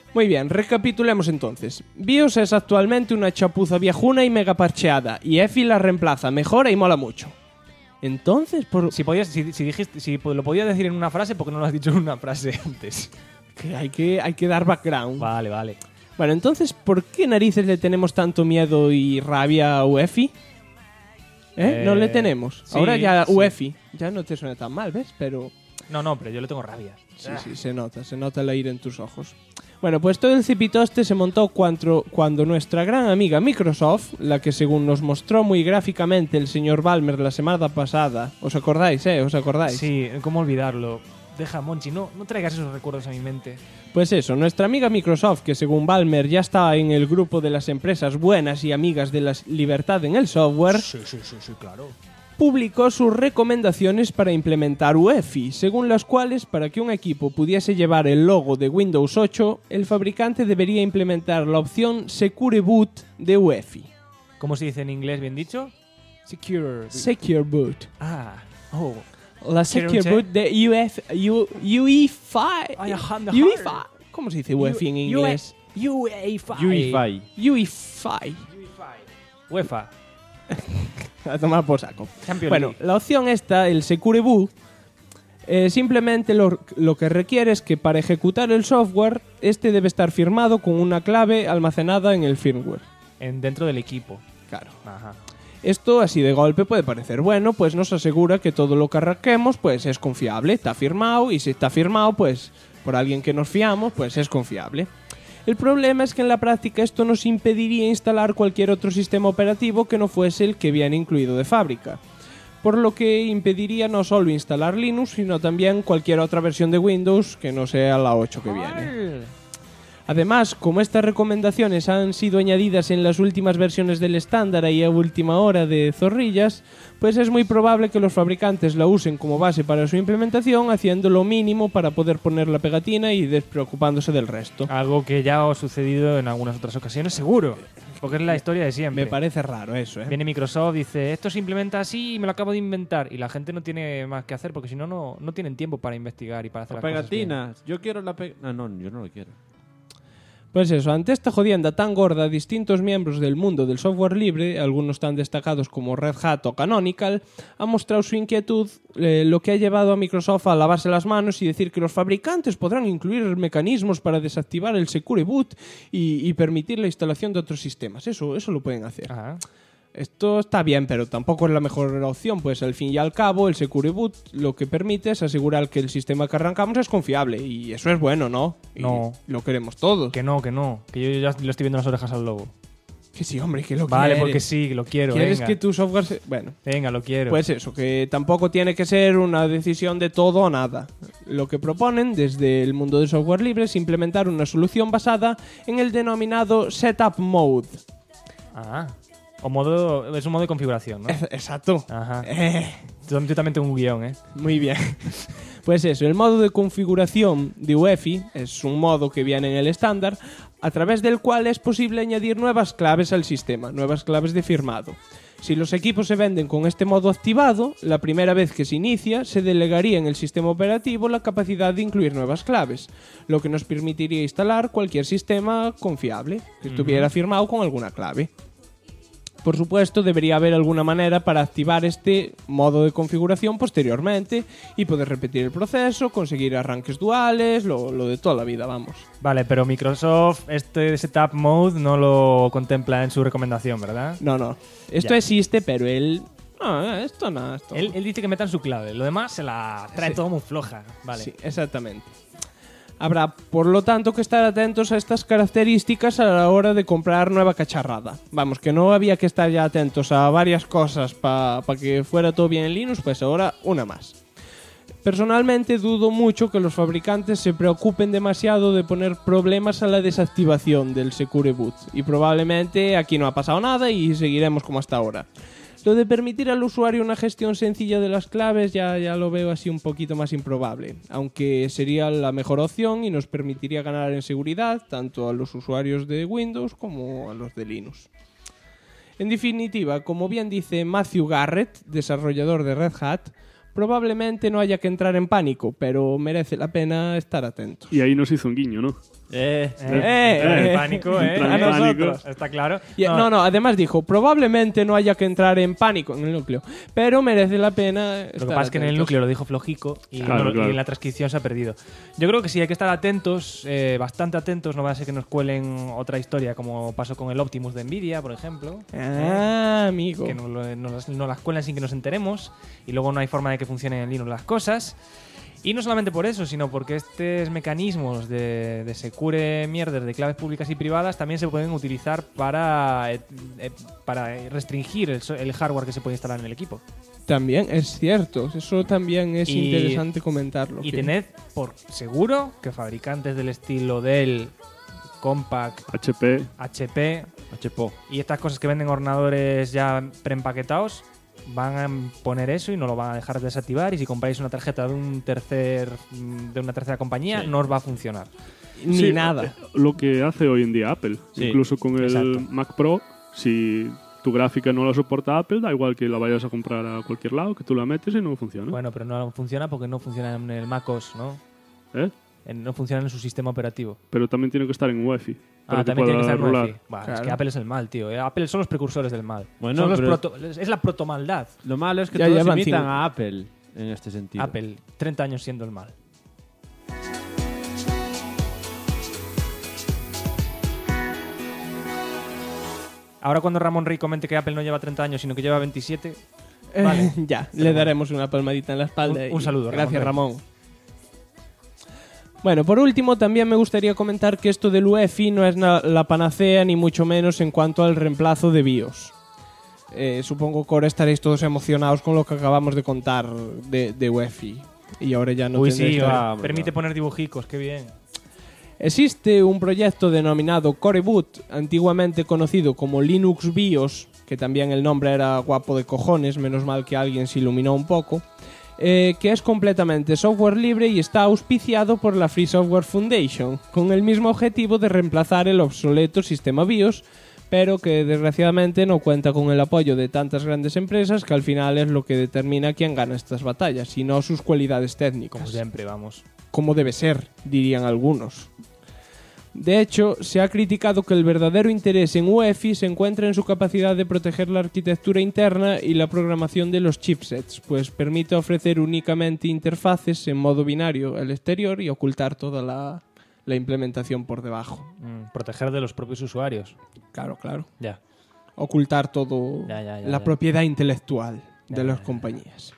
Muy bien, recapitulemos entonces. BIOS es actualmente una chapuza viejuna y mega parcheada, y EFI la reemplaza, mejora y mola mucho. Entonces, por... Si lo podías decir en una frase, ¿por qué no lo has dicho en una frase antes? Que hay que dar background. Vale. Bueno, entonces, ¿por qué narices le tenemos tanto miedo y rabia a UEFI? No le tenemos. Sí, Ahora ya sí. UEFI. Ya no te suena tan mal, ¿ves? Pero... No, pero yo le tengo rabia. Sí, se nota el aire en tus ojos. Bueno, pues todo el cipitoste se montó cuando nuestra gran amiga Microsoft, la que según nos mostró muy gráficamente el señor Ballmer la semana pasada, ¿os acordáis, ¿Os acordáis? Sí, ¿cómo olvidarlo? Deja, Monchi, no traigas esos recuerdos a mi mente. Pues eso, nuestra amiga Microsoft, que según Ballmer ya estaba en el grupo de las empresas buenas y amigas de la libertad en el software, Sí, claro. publicó sus recomendaciones para implementar UEFI, según las cuales, para que un equipo pudiese llevar el logo de Windows 8, el fabricante debería implementar la opción Secure Boot de UEFI. ¿Cómo se dice en inglés, bien dicho? Secure Boot. Oh. La Secure Boot de UEFI. ¿Cómo se dice UEFI en inglés? UEFI. UEFA. A tomar por saco. Champions Bueno, League. la opción esta, el Secure Boot, simplemente lo que requiere es que para ejecutar el software, este debe estar firmado con una clave almacenada en el firmware. Dentro del equipo. Claro. Ajá. Esto así de golpe puede parecer bueno, pues nos asegura que todo lo que arranquemos pues es confiable, está firmado, y si está firmado pues por alguien que nos fiamos pues es confiable. El problema es que en la práctica esto nos impediría instalar cualquier otro sistema operativo que no fuese el que viene incluido de fábrica, por lo que impediría no solo instalar Linux, sino también cualquier otra versión de Windows que no sea la 8 que viene. Además, como estas recomendaciones han sido añadidas en las últimas versiones del estándar y a última hora de zorrillas, pues es muy probable que los fabricantes la usen como base para su implementación, haciendo lo mínimo para poder poner la pegatina y despreocupándose del resto. Algo que ya ha sucedido en algunas otras ocasiones, seguro. Porque es la historia de siempre. Me parece raro eso, Viene Microsoft, dice, esto se implementa así y me lo acabo de inventar. Y la gente no tiene más que hacer porque si no, no tienen tiempo para investigar y para hacer La las cosas bien. pegatina. Yo quiero la pegatina. No, yo no lo quiero. Pues eso, ante esta jodienda tan gorda, distintos miembros del mundo del software libre, algunos tan destacados como Red Hat o Canonical, han mostrado su inquietud, lo que ha llevado a Microsoft a lavarse las manos y decir que los fabricantes podrán incluir mecanismos para desactivar el Secure Boot y permitir la instalación de otros sistemas. Eso lo pueden hacer. Ajá. Esto está bien, pero tampoco es la mejor opción, pues al fin y al cabo el Secure Boot lo que permite es asegurar que el sistema que arrancamos es confiable, y eso es bueno, ¿no? Y no. Lo queremos todos. Que no. Que yo ya le estoy viendo las orejas al lobo. Que sí, hombre, que lo Vale, quieres. porque sí, que lo quiero, ¿Quieres venga. que tu software se... Bueno. Venga, lo quiero. Pues eso, que tampoco tiene que ser una decisión de todo o nada. Lo que proponen desde el mundo del software libre es implementar una solución basada en el denominado Setup Mode. Es un modo de configuración, ¿no? Exacto. Ajá. Yo también tengo un guión, Muy bien. Pues eso, el modo de configuración de UEFI es un modo que viene en el estándar, a través del cual es posible añadir nuevas claves al sistema, nuevas claves de firmado. Si los equipos se venden con este modo activado, la primera vez que se inicia, se delegaría en el sistema operativo la capacidad de incluir nuevas claves, lo que nos permitiría instalar cualquier sistema confiable que estuviera firmado con alguna clave. Por supuesto, debería haber alguna manera para activar este modo de configuración posteriormente y poder repetir el proceso, conseguir arranques duales, lo de toda la vida, vamos. Vale, pero Microsoft este Setup Mode no lo contempla en su recomendación, ¿verdad? No. Esto existe, pero él... No, esto no. Él dice que metan su clave, lo demás se la trae todo muy floja. Vale. Sí, exactamente. Habrá, por lo tanto, que estar atentos a estas características a la hora de comprar nueva cacharrada. Vamos, que no había que estar ya atentos a varias cosas para que fuera todo bien en Linux, pues ahora una más. Personalmente dudo mucho que los fabricantes se preocupen demasiado de poner problemas a la desactivación del Secure Boot, y probablemente aquí no ha pasado nada y seguiremos como hasta ahora. Lo de permitir al usuario una gestión sencilla de las claves ya lo veo así un poquito más improbable, aunque sería la mejor opción y nos permitiría ganar en seguridad tanto a los usuarios de Windows como a los de Linux. En definitiva, como bien dice Matthew Garrett, desarrollador de Red Hat, probablemente no haya que entrar en pánico, pero merece la pena estar atentos. Y ahí nos hizo un guiño, ¿no? Pánico, Entra a en pánico. nosotros, está claro. No, además dijo, probablemente no haya que entrar en pánico en el núcleo, pero merece la pena estar Lo que pasa es que en el atentos. núcleo lo dijo flojico y, Claro. y en la transcripción se ha perdido. Yo creo que sí, hay que estar atentos, bastante atentos, no va a ser que nos cuelen otra historia como pasó con el Optimus de Nvidia, por ejemplo. Amigo. Que nos las cuelan sin que nos enteremos y luego no hay forma de que funcionen en Linux las cosas. Y no solamente por eso, sino porque estos mecanismos de secure mierder de claves públicas y privadas también se pueden utilizar para restringir el hardware que se puede instalar en el equipo. También es cierto, eso también es Y- interesante comentarlo. Y que- tened por seguro que fabricantes del estilo Dell, Compaq, HP. HP HPO. y estas cosas que venden ordenadores ya preempaquetados van a poner eso y no lo van a dejar desactivar, y si compráis una tarjeta de una tercera compañía no os va a funcionar. Ni Sí, nada. Lo que hace hoy en día Apple. Sí, Incluso con el exacto. Mac Pro, si tu gráfica no la soporta Apple, da igual que la vayas a comprar a cualquier lado, que tú la metes y no funciona. Bueno, pero no funciona porque no funciona en el MacOS, ¿no? ¿Eh? No funciona en su sistema operativo. Pero también tiene que estar en Wi-Fi. Para También tiene que estar en rular. Wi-Fi. Bah, Es Claro. que Apple es el mal, tío. Apple son los precursores del mal. Bueno, Son los pero- es la protomaldad. Lo malo es que Ya todos llevan imitan cinco. a Apple en este sentido. Apple, 30 años siendo el mal. Ahora cuando Ramón Rey comente que Apple no lleva 30 años, sino que lleva 27, vale. Ya, le daremos una palmadita en la espalda. Un saludo, Gracias, Ramón. Ramón. Bueno, por último, también me gustaría comentar que esto del UEFI no es la panacea, ni mucho menos en cuanto al reemplazo de BIOS. Supongo que ahora estaréis todos emocionados con lo que acabamos de contar de UEFI. Y ahora ya no Uy, tendréis sí, que- permite poner dibujicos, qué bien. Existe un proyecto denominado Core Boot, antiguamente conocido como Linux BIOS, que también el nombre era guapo de cojones, menos mal que alguien se iluminó un poco, que es completamente software libre y está auspiciado por la Free Software Foundation, con el mismo objetivo de reemplazar el obsoleto sistema BIOS, pero que desgraciadamente no cuenta con el apoyo de tantas grandes empresas, que al final es lo que determina quién gana estas batallas, y no sus cualidades técnicas. Como siempre, vamos. Como debe ser, dirían algunos. De hecho, se ha criticado que el verdadero interés en UEFI se encuentra en su capacidad de proteger la arquitectura interna y la programación de los chipsets, pues permite ofrecer únicamente interfaces en modo binario al exterior y ocultar toda la implementación por debajo. Proteger de los propios usuarios. Claro. Ya. Ocultar todo la propiedad intelectual de las compañías.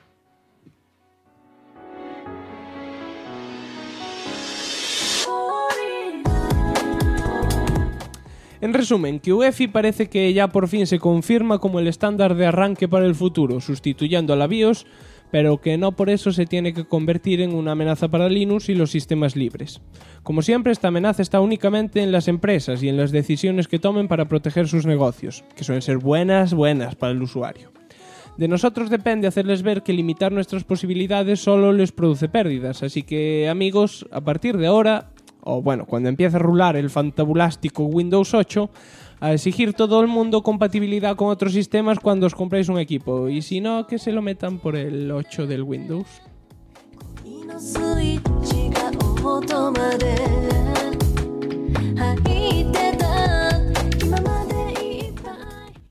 En resumen, que UEFI parece que ya por fin se confirma como el estándar de arranque para el futuro, sustituyendo a la BIOS, pero que no por eso se tiene que convertir en una amenaza para Linux y los sistemas libres. Como siempre, esta amenaza está únicamente en las empresas y en las decisiones que tomen para proteger sus negocios, que suelen ser buenas para el usuario. De nosotros depende hacerles ver que limitar nuestras posibilidades solo les produce pérdidas, así que amigos, a partir de ahora, o bueno, cuando empiece a rular el fantabulástico Windows 8, a exigir todo el mundo compatibilidad con otros sistemas cuando os compréis un equipo, y si no, que se lo metan por el 8 del Windows. スイッチが音まで入ってた今までいっぱい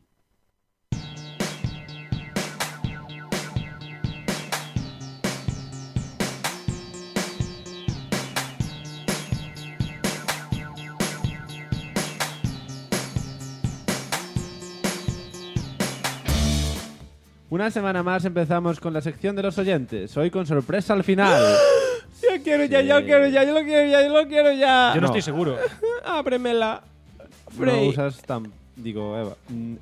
Una semana más empezamos con la sección de los oyentes. Hoy con sorpresa al final. Yo quiero ya, yo lo quiero ya. Yo no estoy seguro. Ábremela. No Frey. usas tan... Digo, Eva.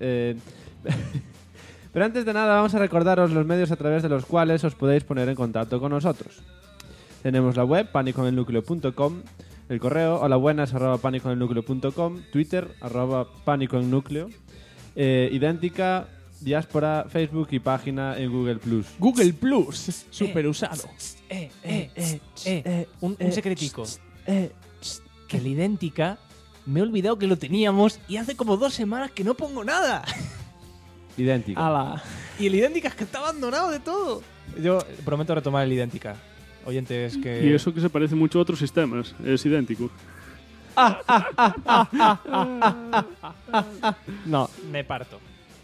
Pero antes de nada vamos a recordaros los medios a través de los cuales os podéis poner en contacto con nosotros. Tenemos la web panicoenelnucleo.com, el correo holabuenas@panicoenelnucleo.com, Twitter @panicoennúcleo, idéntica, diáspora, Facebook y página en Google+. Google Plus, super usado. Un secretico. Que el idéntica me he olvidado que lo teníamos y hace como 2 semanas que no pongo nada. Idéntica. Ala. Y el idéntica es que está abandonado de todo. Yo prometo retomar el idéntica. Oyentes que... Y eso que se parece mucho a otros sistemas, es idéntico. No. Me parto.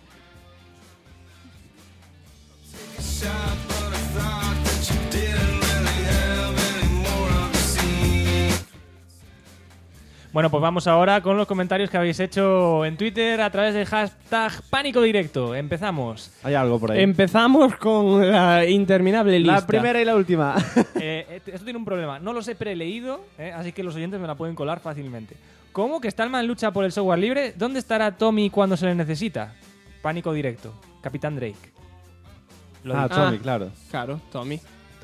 Bueno, pues vamos ahora con los comentarios que habéis hecho en Twitter a través del hashtag Pánico Directo. Empezamos. Hay algo por ahí. Empezamos con la interminable lista. La primera y la última. Esto tiene un problema. No los he preleído, así que los oyentes me la pueden colar fácilmente. ¿Cómo que Stallman lucha por el software libre? ¿Dónde estará Tommy cuando se le necesita? Pánico Directo. Capitán Drake. Tommy, claro. Claro, Tommy.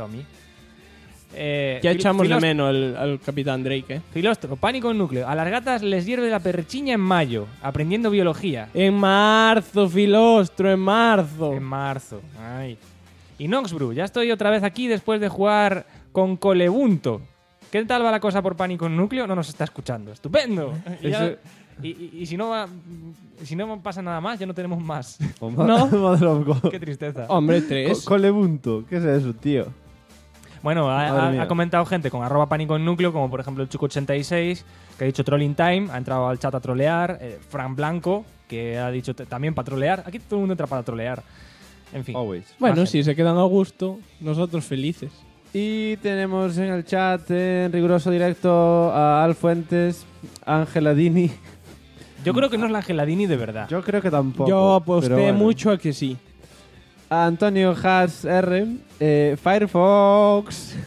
Ya echamos de menos al Capitán Drake, Filóstro, pánico en núcleo. A las gatas les hierve la perchiña en mayo, aprendiendo biología. En marzo, Filostro, en marzo. En marzo, ay. Y Noxbrew, ya estoy otra vez aquí después de jugar con Colebunto. ¿Qué tal va la cosa por pánico en núcleo? No nos está escuchando. ¡Estupendo! Y si no pasa nada más, ya no tenemos más. ¿No? Qué tristeza. Hombre, 3. Colebunto, ¿qué es eso, tío? Bueno, ha comentado gente con @pánico en núcleo, como por ejemplo el Chuco86, que ha dicho Trolling Time, ha entrado al chat a trolear. Fran Blanco, que ha dicho también para trolear. Aquí todo el mundo entra para trolear. En fin. Always. Bueno, si se quedan a gusto, nosotros felices. Y tenemos en el chat en riguroso directo a Al Fuentes, Ángela Dini. Yo creo que no es la Ángela Dini de verdad. Yo creo que tampoco. Yo aposté pero bueno. mucho a que sí. A Antonio Haas R, Firefox,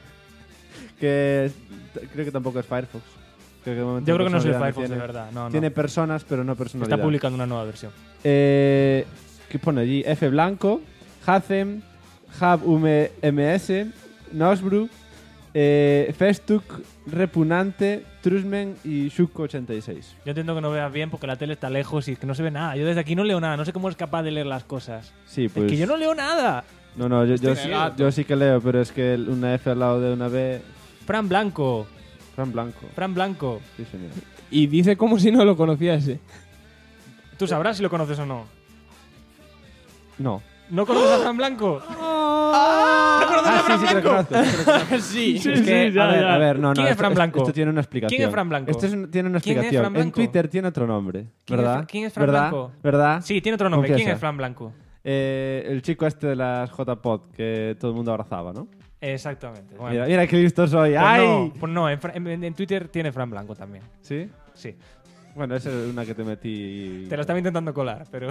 que creo que tampoco es Firefox. Yo creo que no es el Firefox de verdad. No, tiene personas, pero no personalidad. Está publicando una nueva versión. ¿Qué pone allí? F Blanco, Hacem, Hub MS, Nosbrew, Festuk, Repugnante, Trusmen y Shuko86. Yo entiendo que no veas bien porque la tele está lejos y es que no se ve nada. Yo desde aquí no leo nada. No sé cómo es capaz de leer las cosas. Sí, pues... Es que yo no leo nada. No, yo sí que leo, pero es que una F al lado de una B... Fran Blanco. Fran Blanco. Sí, señor. Y dice como si no lo conociese. Tú sabrás si lo conoces o no. No. ¿No conoces a Fran Blanco? ¿No conoces a Fran Blanco? Sí, es que, a ver, no. ¿Quién es Fran Blanco? Esto tiene una explicación. ¿Quién es Fran Blanco? Tiene una explicación. En Twitter tiene otro nombre, ¿verdad? ¿Quién es Fran Blanco? ¿Verdad? Sí, tiene otro nombre. Confiesa. ¿Quién es Fran Blanco? El chico este de las JPod que todo el mundo abrazaba, ¿no? Exactamente. Bueno. Mira qué listo soy. Pues ¡Ay! No, en Twitter tiene Fran Blanco también. ¿Sí? Sí. Bueno, esa es una que te metí... Te lo estaba intentando colar, pero...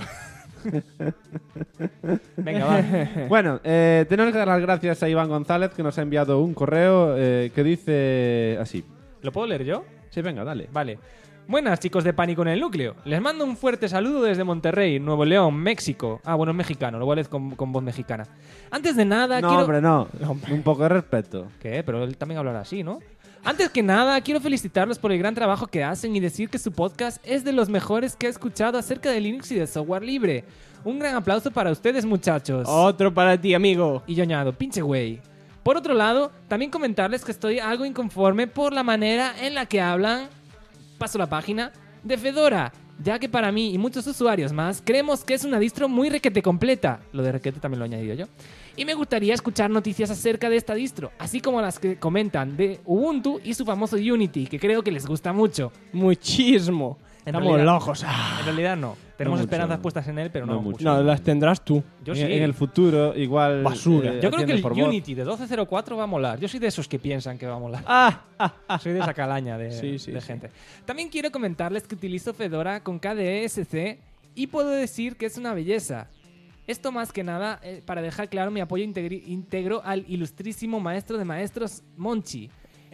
Venga, va. Bueno, tenemos que dar las gracias a Iván González, que nos ha enviado un correo que dice así. ¿Lo puedo leer yo? Sí, venga, dale. Vale. Buenas, chicos de Pánico en el Núcleo. Les mando un fuerte saludo desde Monterrey, Nuevo León, México. Ah, bueno, es mexicano, lo voy a leer con voz mexicana. Antes de nada, no, quiero... hombre, no. Un poco de respeto. ¿Qué? Pero él también hablará así, ¿no? Antes que nada, quiero felicitarlos por el gran trabajo que hacen y decir que su podcast es de los mejores que he escuchado acerca de Linux y de software libre. Un gran aplauso para ustedes, muchachos. Otro para ti, amigo. Y yo añado, pinche güey. Por otro lado, también comentarles que estoy algo inconforme por la manera en la que hablan, paso la página, de Fedora, ya que para mí y muchos usuarios más creemos que es una distro muy requete completa. Lo de requete también lo he añadido yo. Y me gustaría escuchar noticias acerca de esta distro, así como las que comentan de Ubuntu y su famoso Unity, que creo que les gusta mucho. Muchísimo. Estamos locos. En realidad no. Tenemos esperanzas puestas en él, pero no mucho. No, las tendrás tú. Yo sí. En el futuro, igual... Basura. Yo creo que el Unity de 12.04 va a molar. Yo soy de esos que piensan que va a molar. Soy de esa calaña de gente. También quiero comentarles que utilizo Fedora con KDE-SC y puedo decir que es una belleza. Esto más que nada para dejar claro mi apoyo íntegro al ilustrísimo maestro de maestros, Monchi.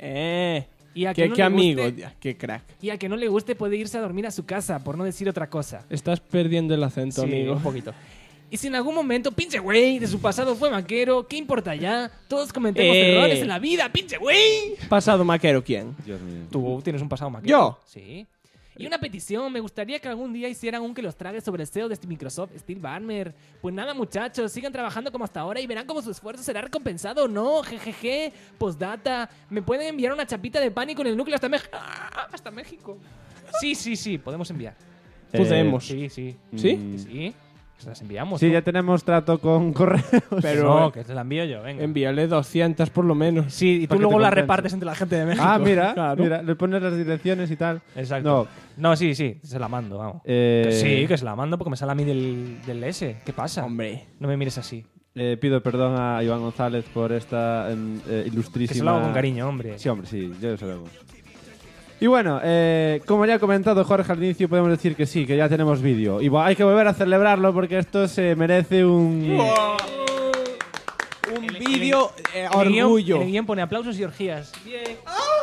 Y a qué amigo, qué crack. Y a que no le guste puede irse a dormir a su casa, por no decir otra cosa. Estás perdiendo el acento, amigo. Un poquito. Y si en algún momento, pinche güey, de su pasado fue maquero, ¿qué importa ya? Todos cometemos errores en la vida, pinche güey. ¿Pasado maquero quién? Dios mío. Tú tienes un pasado maquero. ¿Yo? Sí. Y una petición, me gustaría que algún día hicieran un que los trague sobre el CEO de Microsoft, Steve Ballmer. Pues nada, muchachos, sigan trabajando como hasta ahora y verán cómo su esfuerzo será recompensado o no, jejeje. Postdata, ¿me pueden enviar una chapita de Pánico en el Núcleo hasta México? Sí, podemos enviar. Podemos. Sí. ¿Sí? Sí. Se las enviamos. Sí, ¿no? ya tenemos trato con correos. Pero no, que te la envío yo, venga. Envíale 200 por lo menos. Sí, y tú luego las repartes entre la gente de México. Ah, mira, Claro. mira, le pones las direcciones y tal. Exacto. No, sí, se la mando, vamos. Que se la mando porque me sale a mí del S. ¿Qué pasa? Hombre. No me mires así. Pido perdón a Iván González por esta ilustrísima... Que se lo hago con cariño, hombre. Sí, hombre, sí, ya lo sabemos. Y bueno, como ya ha comentado Jorge al inicio, podemos decir que sí, que ya tenemos vídeo. Y hay que volver a celebrarlo porque esto se merece un... Un vídeo orgullo. En el guión pone aplausos y orgías. Bien.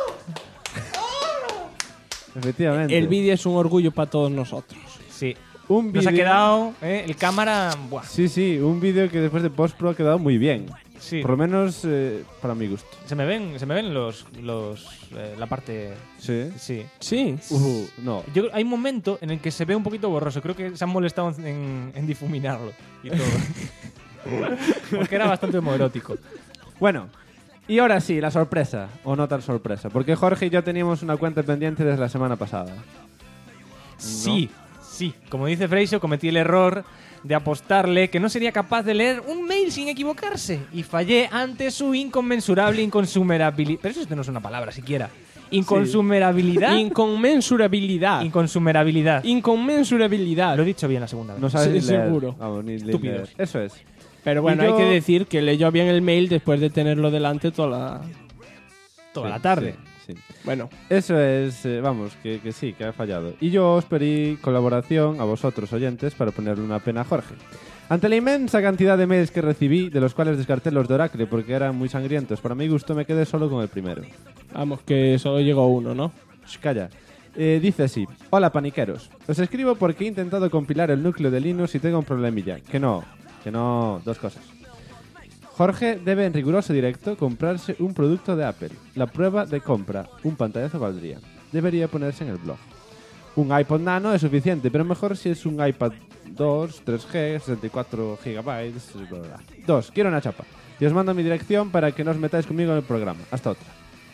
Efectivamente. El vídeo es un orgullo para todos nosotros. Sí. Un Nos ha vídeo- quedado el cámara... Buah. Sí, un vídeo que después de post-pro ha quedado muy bien. Sí. Por lo menos para mi gusto. Se me ven la parte... Sí. Sí. Sí. No. Hay un momento en el que se ve un poquito borroso. Creo que se han molestado en difuminarlo y todo. Porque era bastante homoerótico. Bueno, y ahora sí, la sorpresa. O no tan sorpresa. Porque Jorge y yo teníamos una cuenta pendiente desde la semana pasada. Sí. Como dice Freixo, cometí el error de apostarle que no sería capaz de leer un mail sin equivocarse. Y fallé ante su inconmensurable inconsumerabilidad. Pero eso no es una palabra siquiera. Inconsumerabilidad. Inconmensurabilidad. Inconmensurabilidad. Lo he dicho bien la segunda vez. No sabes ni leer. Seguro. Vamos, ni Estúpidos. leer. Eso es. Pero bueno, Y yo- hay que decir que leyó bien el mail después de tenerlo delante toda la tarde. Sí. Bueno. Eso es, vamos, que sí, que ha fallado. Y yo os pedí colaboración a vosotros, oyentes, para ponerle una pena a Jorge. Ante la inmensa cantidad de mails que recibí, de los cuales descarté los de Oracle porque eran muy sangrientos, para mi gusto me quedé solo con el primero. Vamos, que solo llegó uno, ¿no? Shh, calla. Dice así: hola paniqueros, os escribo porque he intentado compilar el núcleo de Linux y tengo un problemilla. Que no, dos cosas. Jorge debe en riguroso directo comprarse un producto de Apple. La prueba de compra, un pantallazo valdría. Debería ponerse en el blog. Un iPod Nano es suficiente, pero mejor si es un iPad 2, 3G, 64 GB, bla, bla. 2. Quiero una chapa. Y os mando mi dirección para que no os metáis conmigo en el programa. Hasta otra.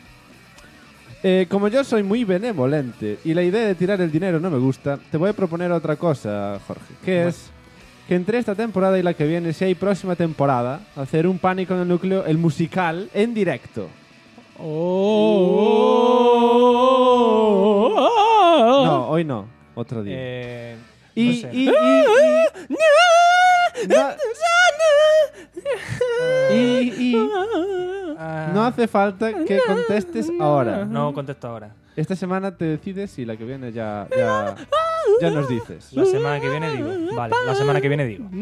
Como yo soy muy benevolente y la idea de tirar el dinero no me gusta, te voy a proponer otra cosa, Jorge, que es que entre esta temporada y la que viene, si hay próxima temporada, hacer un Pánico en el Núcleo, el musical, en directo. No, hoy no, otro día. No sé. No hace falta que contestes ahora. No contesto ahora. Esta semana te decides y la que viene ya nos dices. La semana que viene digo. Vale, la semana que viene digo.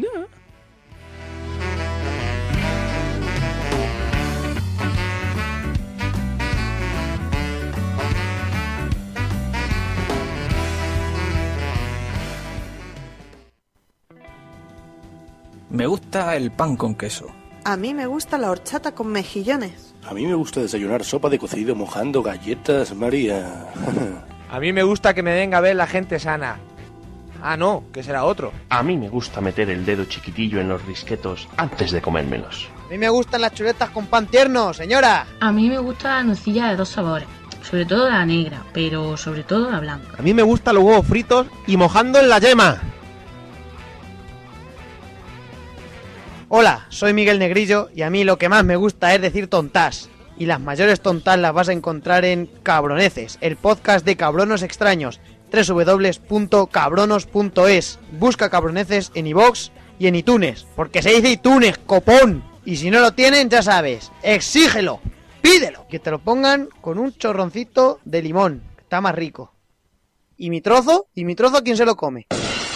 Me gusta el pan con queso. A mí me gusta la horchata con mejillones. A mí me gusta desayunar sopa de cocido mojando galletas María. A mí me gusta que me den a ver la gente sana. Ah, no, que será otro. A mí me gusta meter el dedo chiquitillo en los risquetos antes de comérmelos. A mí me gustan las chuletas con pan tierno, señora. A mí me gusta la nocilla de 2 sabores, sobre todo la negra, pero sobre todo la blanca. A mí me gustan los huevos fritos y mojando en la yema. Hola, soy Miguel Negrillo y a mí lo que más me gusta es decir tontas. Y las mayores tontas las vas a encontrar en Cabroneces, el podcast de cabronos extraños. www.cabronos.es. Busca Cabroneces en iVoox y en iTunes, porque se dice iTunes, copón. Y si no lo tienen, ya sabes, exígelo, pídelo, que te lo pongan con un chorroncito de limón, que está más rico. ¿Y mi trozo? ¿Quién se lo come?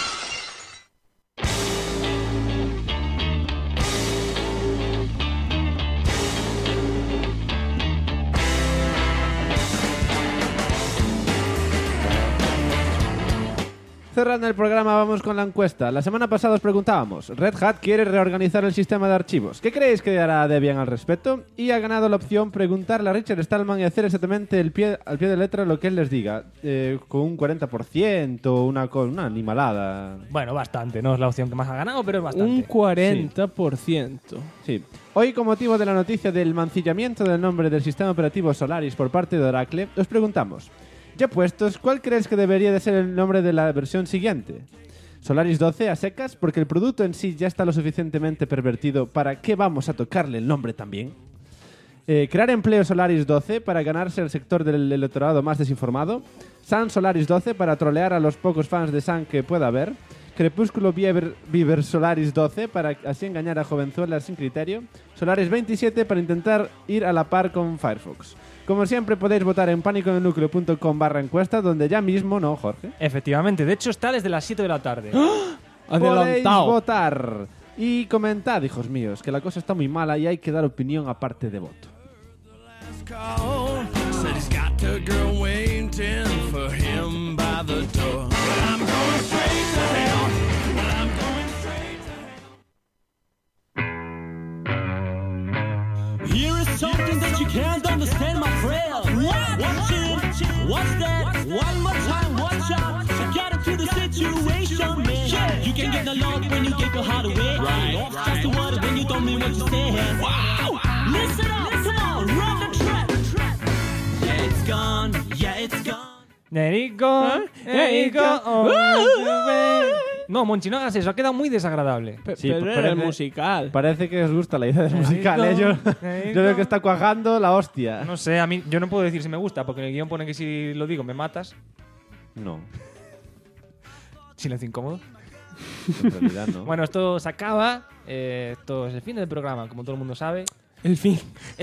Cerrando el programa, vamos con la encuesta. La semana pasada os preguntábamos: Red Hat quiere reorganizar el sistema de archivos. ¿Qué creéis que hará Debian al respecto? Y ha ganado la opción preguntarle a Richard Stallman y hacer exactamente al pie de letra lo que él les diga. Con un 40%, una animalada. Bueno, bastante. No es la opción que más ha ganado, pero es bastante. Un 40%. Sí. Hoy, con motivo de la noticia del mancillamiento del nombre del sistema operativo Solaris por parte de Oracle, os preguntamos: ya puestos, ¿cuál crees que debería de ser el nombre de la versión siguiente? Solaris 12 a secas porque el producto en sí ya está lo suficientemente pervertido para que vamos a tocarle el nombre también. Crear empleo Solaris 12 para ganarse el sector del electorado más desinformado. Sun Solaris 12 para trolear a los pocos fans de Sun que pueda haber. Crepúsculo Beaver Solaris 12 para así engañar a jovenzuelas sin criterio. Solaris 27 para intentar ir a la par con Firefox. Como siempre podéis votar en panicoenelnucleo.com/encuesta, donde ya mismo, ¿no, Jorge? Efectivamente, de hecho está desde las 7 de la tarde. Podéis votar y comentad, hijos míos, que la cosa está muy mala y hay que dar opinión aparte de voto. Said he's got a girl waiting for him by the door. Well, I'm going straight to hell. Well, I'm going straight to hell. Here is something that you can't understand, my friend. What? Watch it. What's that? One more time, watch out. You get into the situation, man. Yeah. You can get the love when you get your heart away. Right. Just the word when you don't mean what you say. Wow. Listen up, come on, run the track. Yeah, it's gone, yeah, it's gone. Let it go, let it go. No, Monchi, no hagas eso, ha quedado muy desagradable. Sí, pero era el musical. Parece que os gusta la idea del musical, ¿eh? Yo veo que está cuajando la hostia. No sé, a mí yo no puedo decir si me gusta, porque en el guión pone que si lo digo me matas. No. Silencio incómodo. En realidad no. Bueno, esto se acaba. Esto es el fin del programa, como todo el mundo sabe. El fin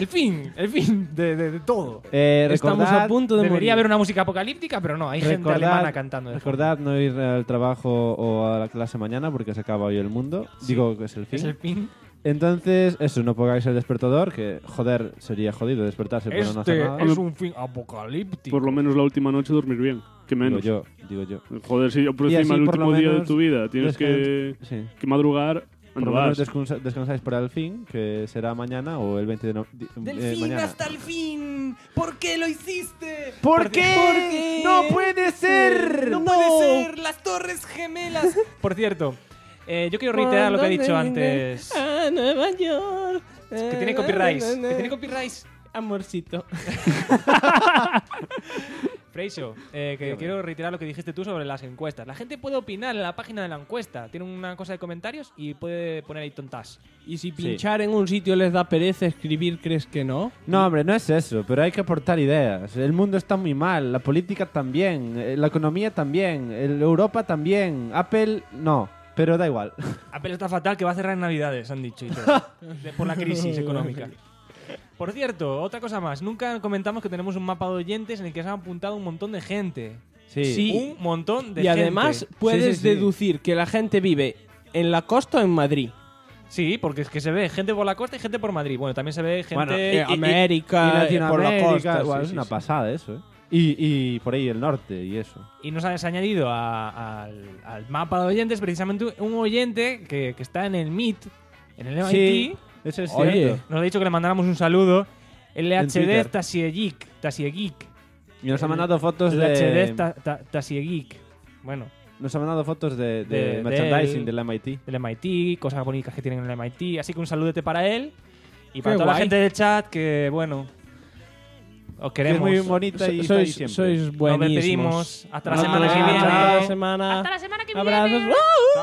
de todo. Estamos a punto de Debería morir. haber una música apocalíptica, pero no, hay gente alemana cantando. de Recordad no ir al trabajo o a la clase mañana porque se acaba hoy el mundo. Sí. Digo que es el fin. Es el fin. Entonces, eso, no pongáis el despertador, que joder, sería jodido despertarse pero no hacer nada. Es un fin apocalíptico. Por lo menos la última noche dormir bien. Que menos. Digo yo. Joder, si por Y encima así, el por lo último día de menos, tu vida tienes que madrugar. Por lo menos descansáis para el fin, que será mañana o el 20 de Del fin mañana. hasta el fin. ¿Por qué lo hiciste? ¿Por qué? ¡No puede ser! ¡No puede ser! ¡Las Torres Gemelas! Por cierto, yo quiero reiterar lo que he dicho antes. A Nueva York. Que tiene copyright. Que tiene copyright. Amorcito. Freixo, que quiero reiterar lo que dijiste tú sobre las encuestas. La gente puede opinar en la página de la encuesta. Tiene una cosa de comentarios y puede poner ahí tontas. Y si pinchar en un sitio les da pereza escribir, ¿crees que no? No, hombre, no es eso, pero hay que aportar ideas. El mundo está muy mal, la política también, la economía también, Europa también, Apple no, pero da igual. Apple está fatal, que va a cerrar en Navidades, han dicho y todo. Por la crisis económica. Por cierto, otra cosa más. Nunca comentamos que tenemos un mapa de oyentes en el que se han apuntado un montón de gente. Sí. Un montón de gente. Y además puedes deducir que la gente vive en la costa o en Madrid. Sí, porque es que se ve gente por la costa y gente por Madrid. Bueno, también se ve gente... América, y Latinoamérica, por la costa. Bueno, es una pasada eso, ¿eh? Y por ahí el norte y eso. Y nos has añadido al mapa de oyentes precisamente un oyente que está en el Meet, en el MIT. Sí, eso es Oye, cierto. nos ha dicho que le mandáramos un saludo. LHD Twitter. Tasiegeek. Y nos ha mandado fotos LHD Tasiegeek. Bueno. Nos ha mandado fotos de de merchandising del MIT. Del MIT, cosas bonitas que tienen en el MIT. Así que un saludete para él. Y para Qué toda la guay. gente del chat que, bueno, os queremos. Es muy bonita y sois siempre. buenísimos. Nos despedimos. Hasta la Nos semana que vemos. viene. Hasta la semana. Hasta la semana que Abrazos. viene. ¡Woo!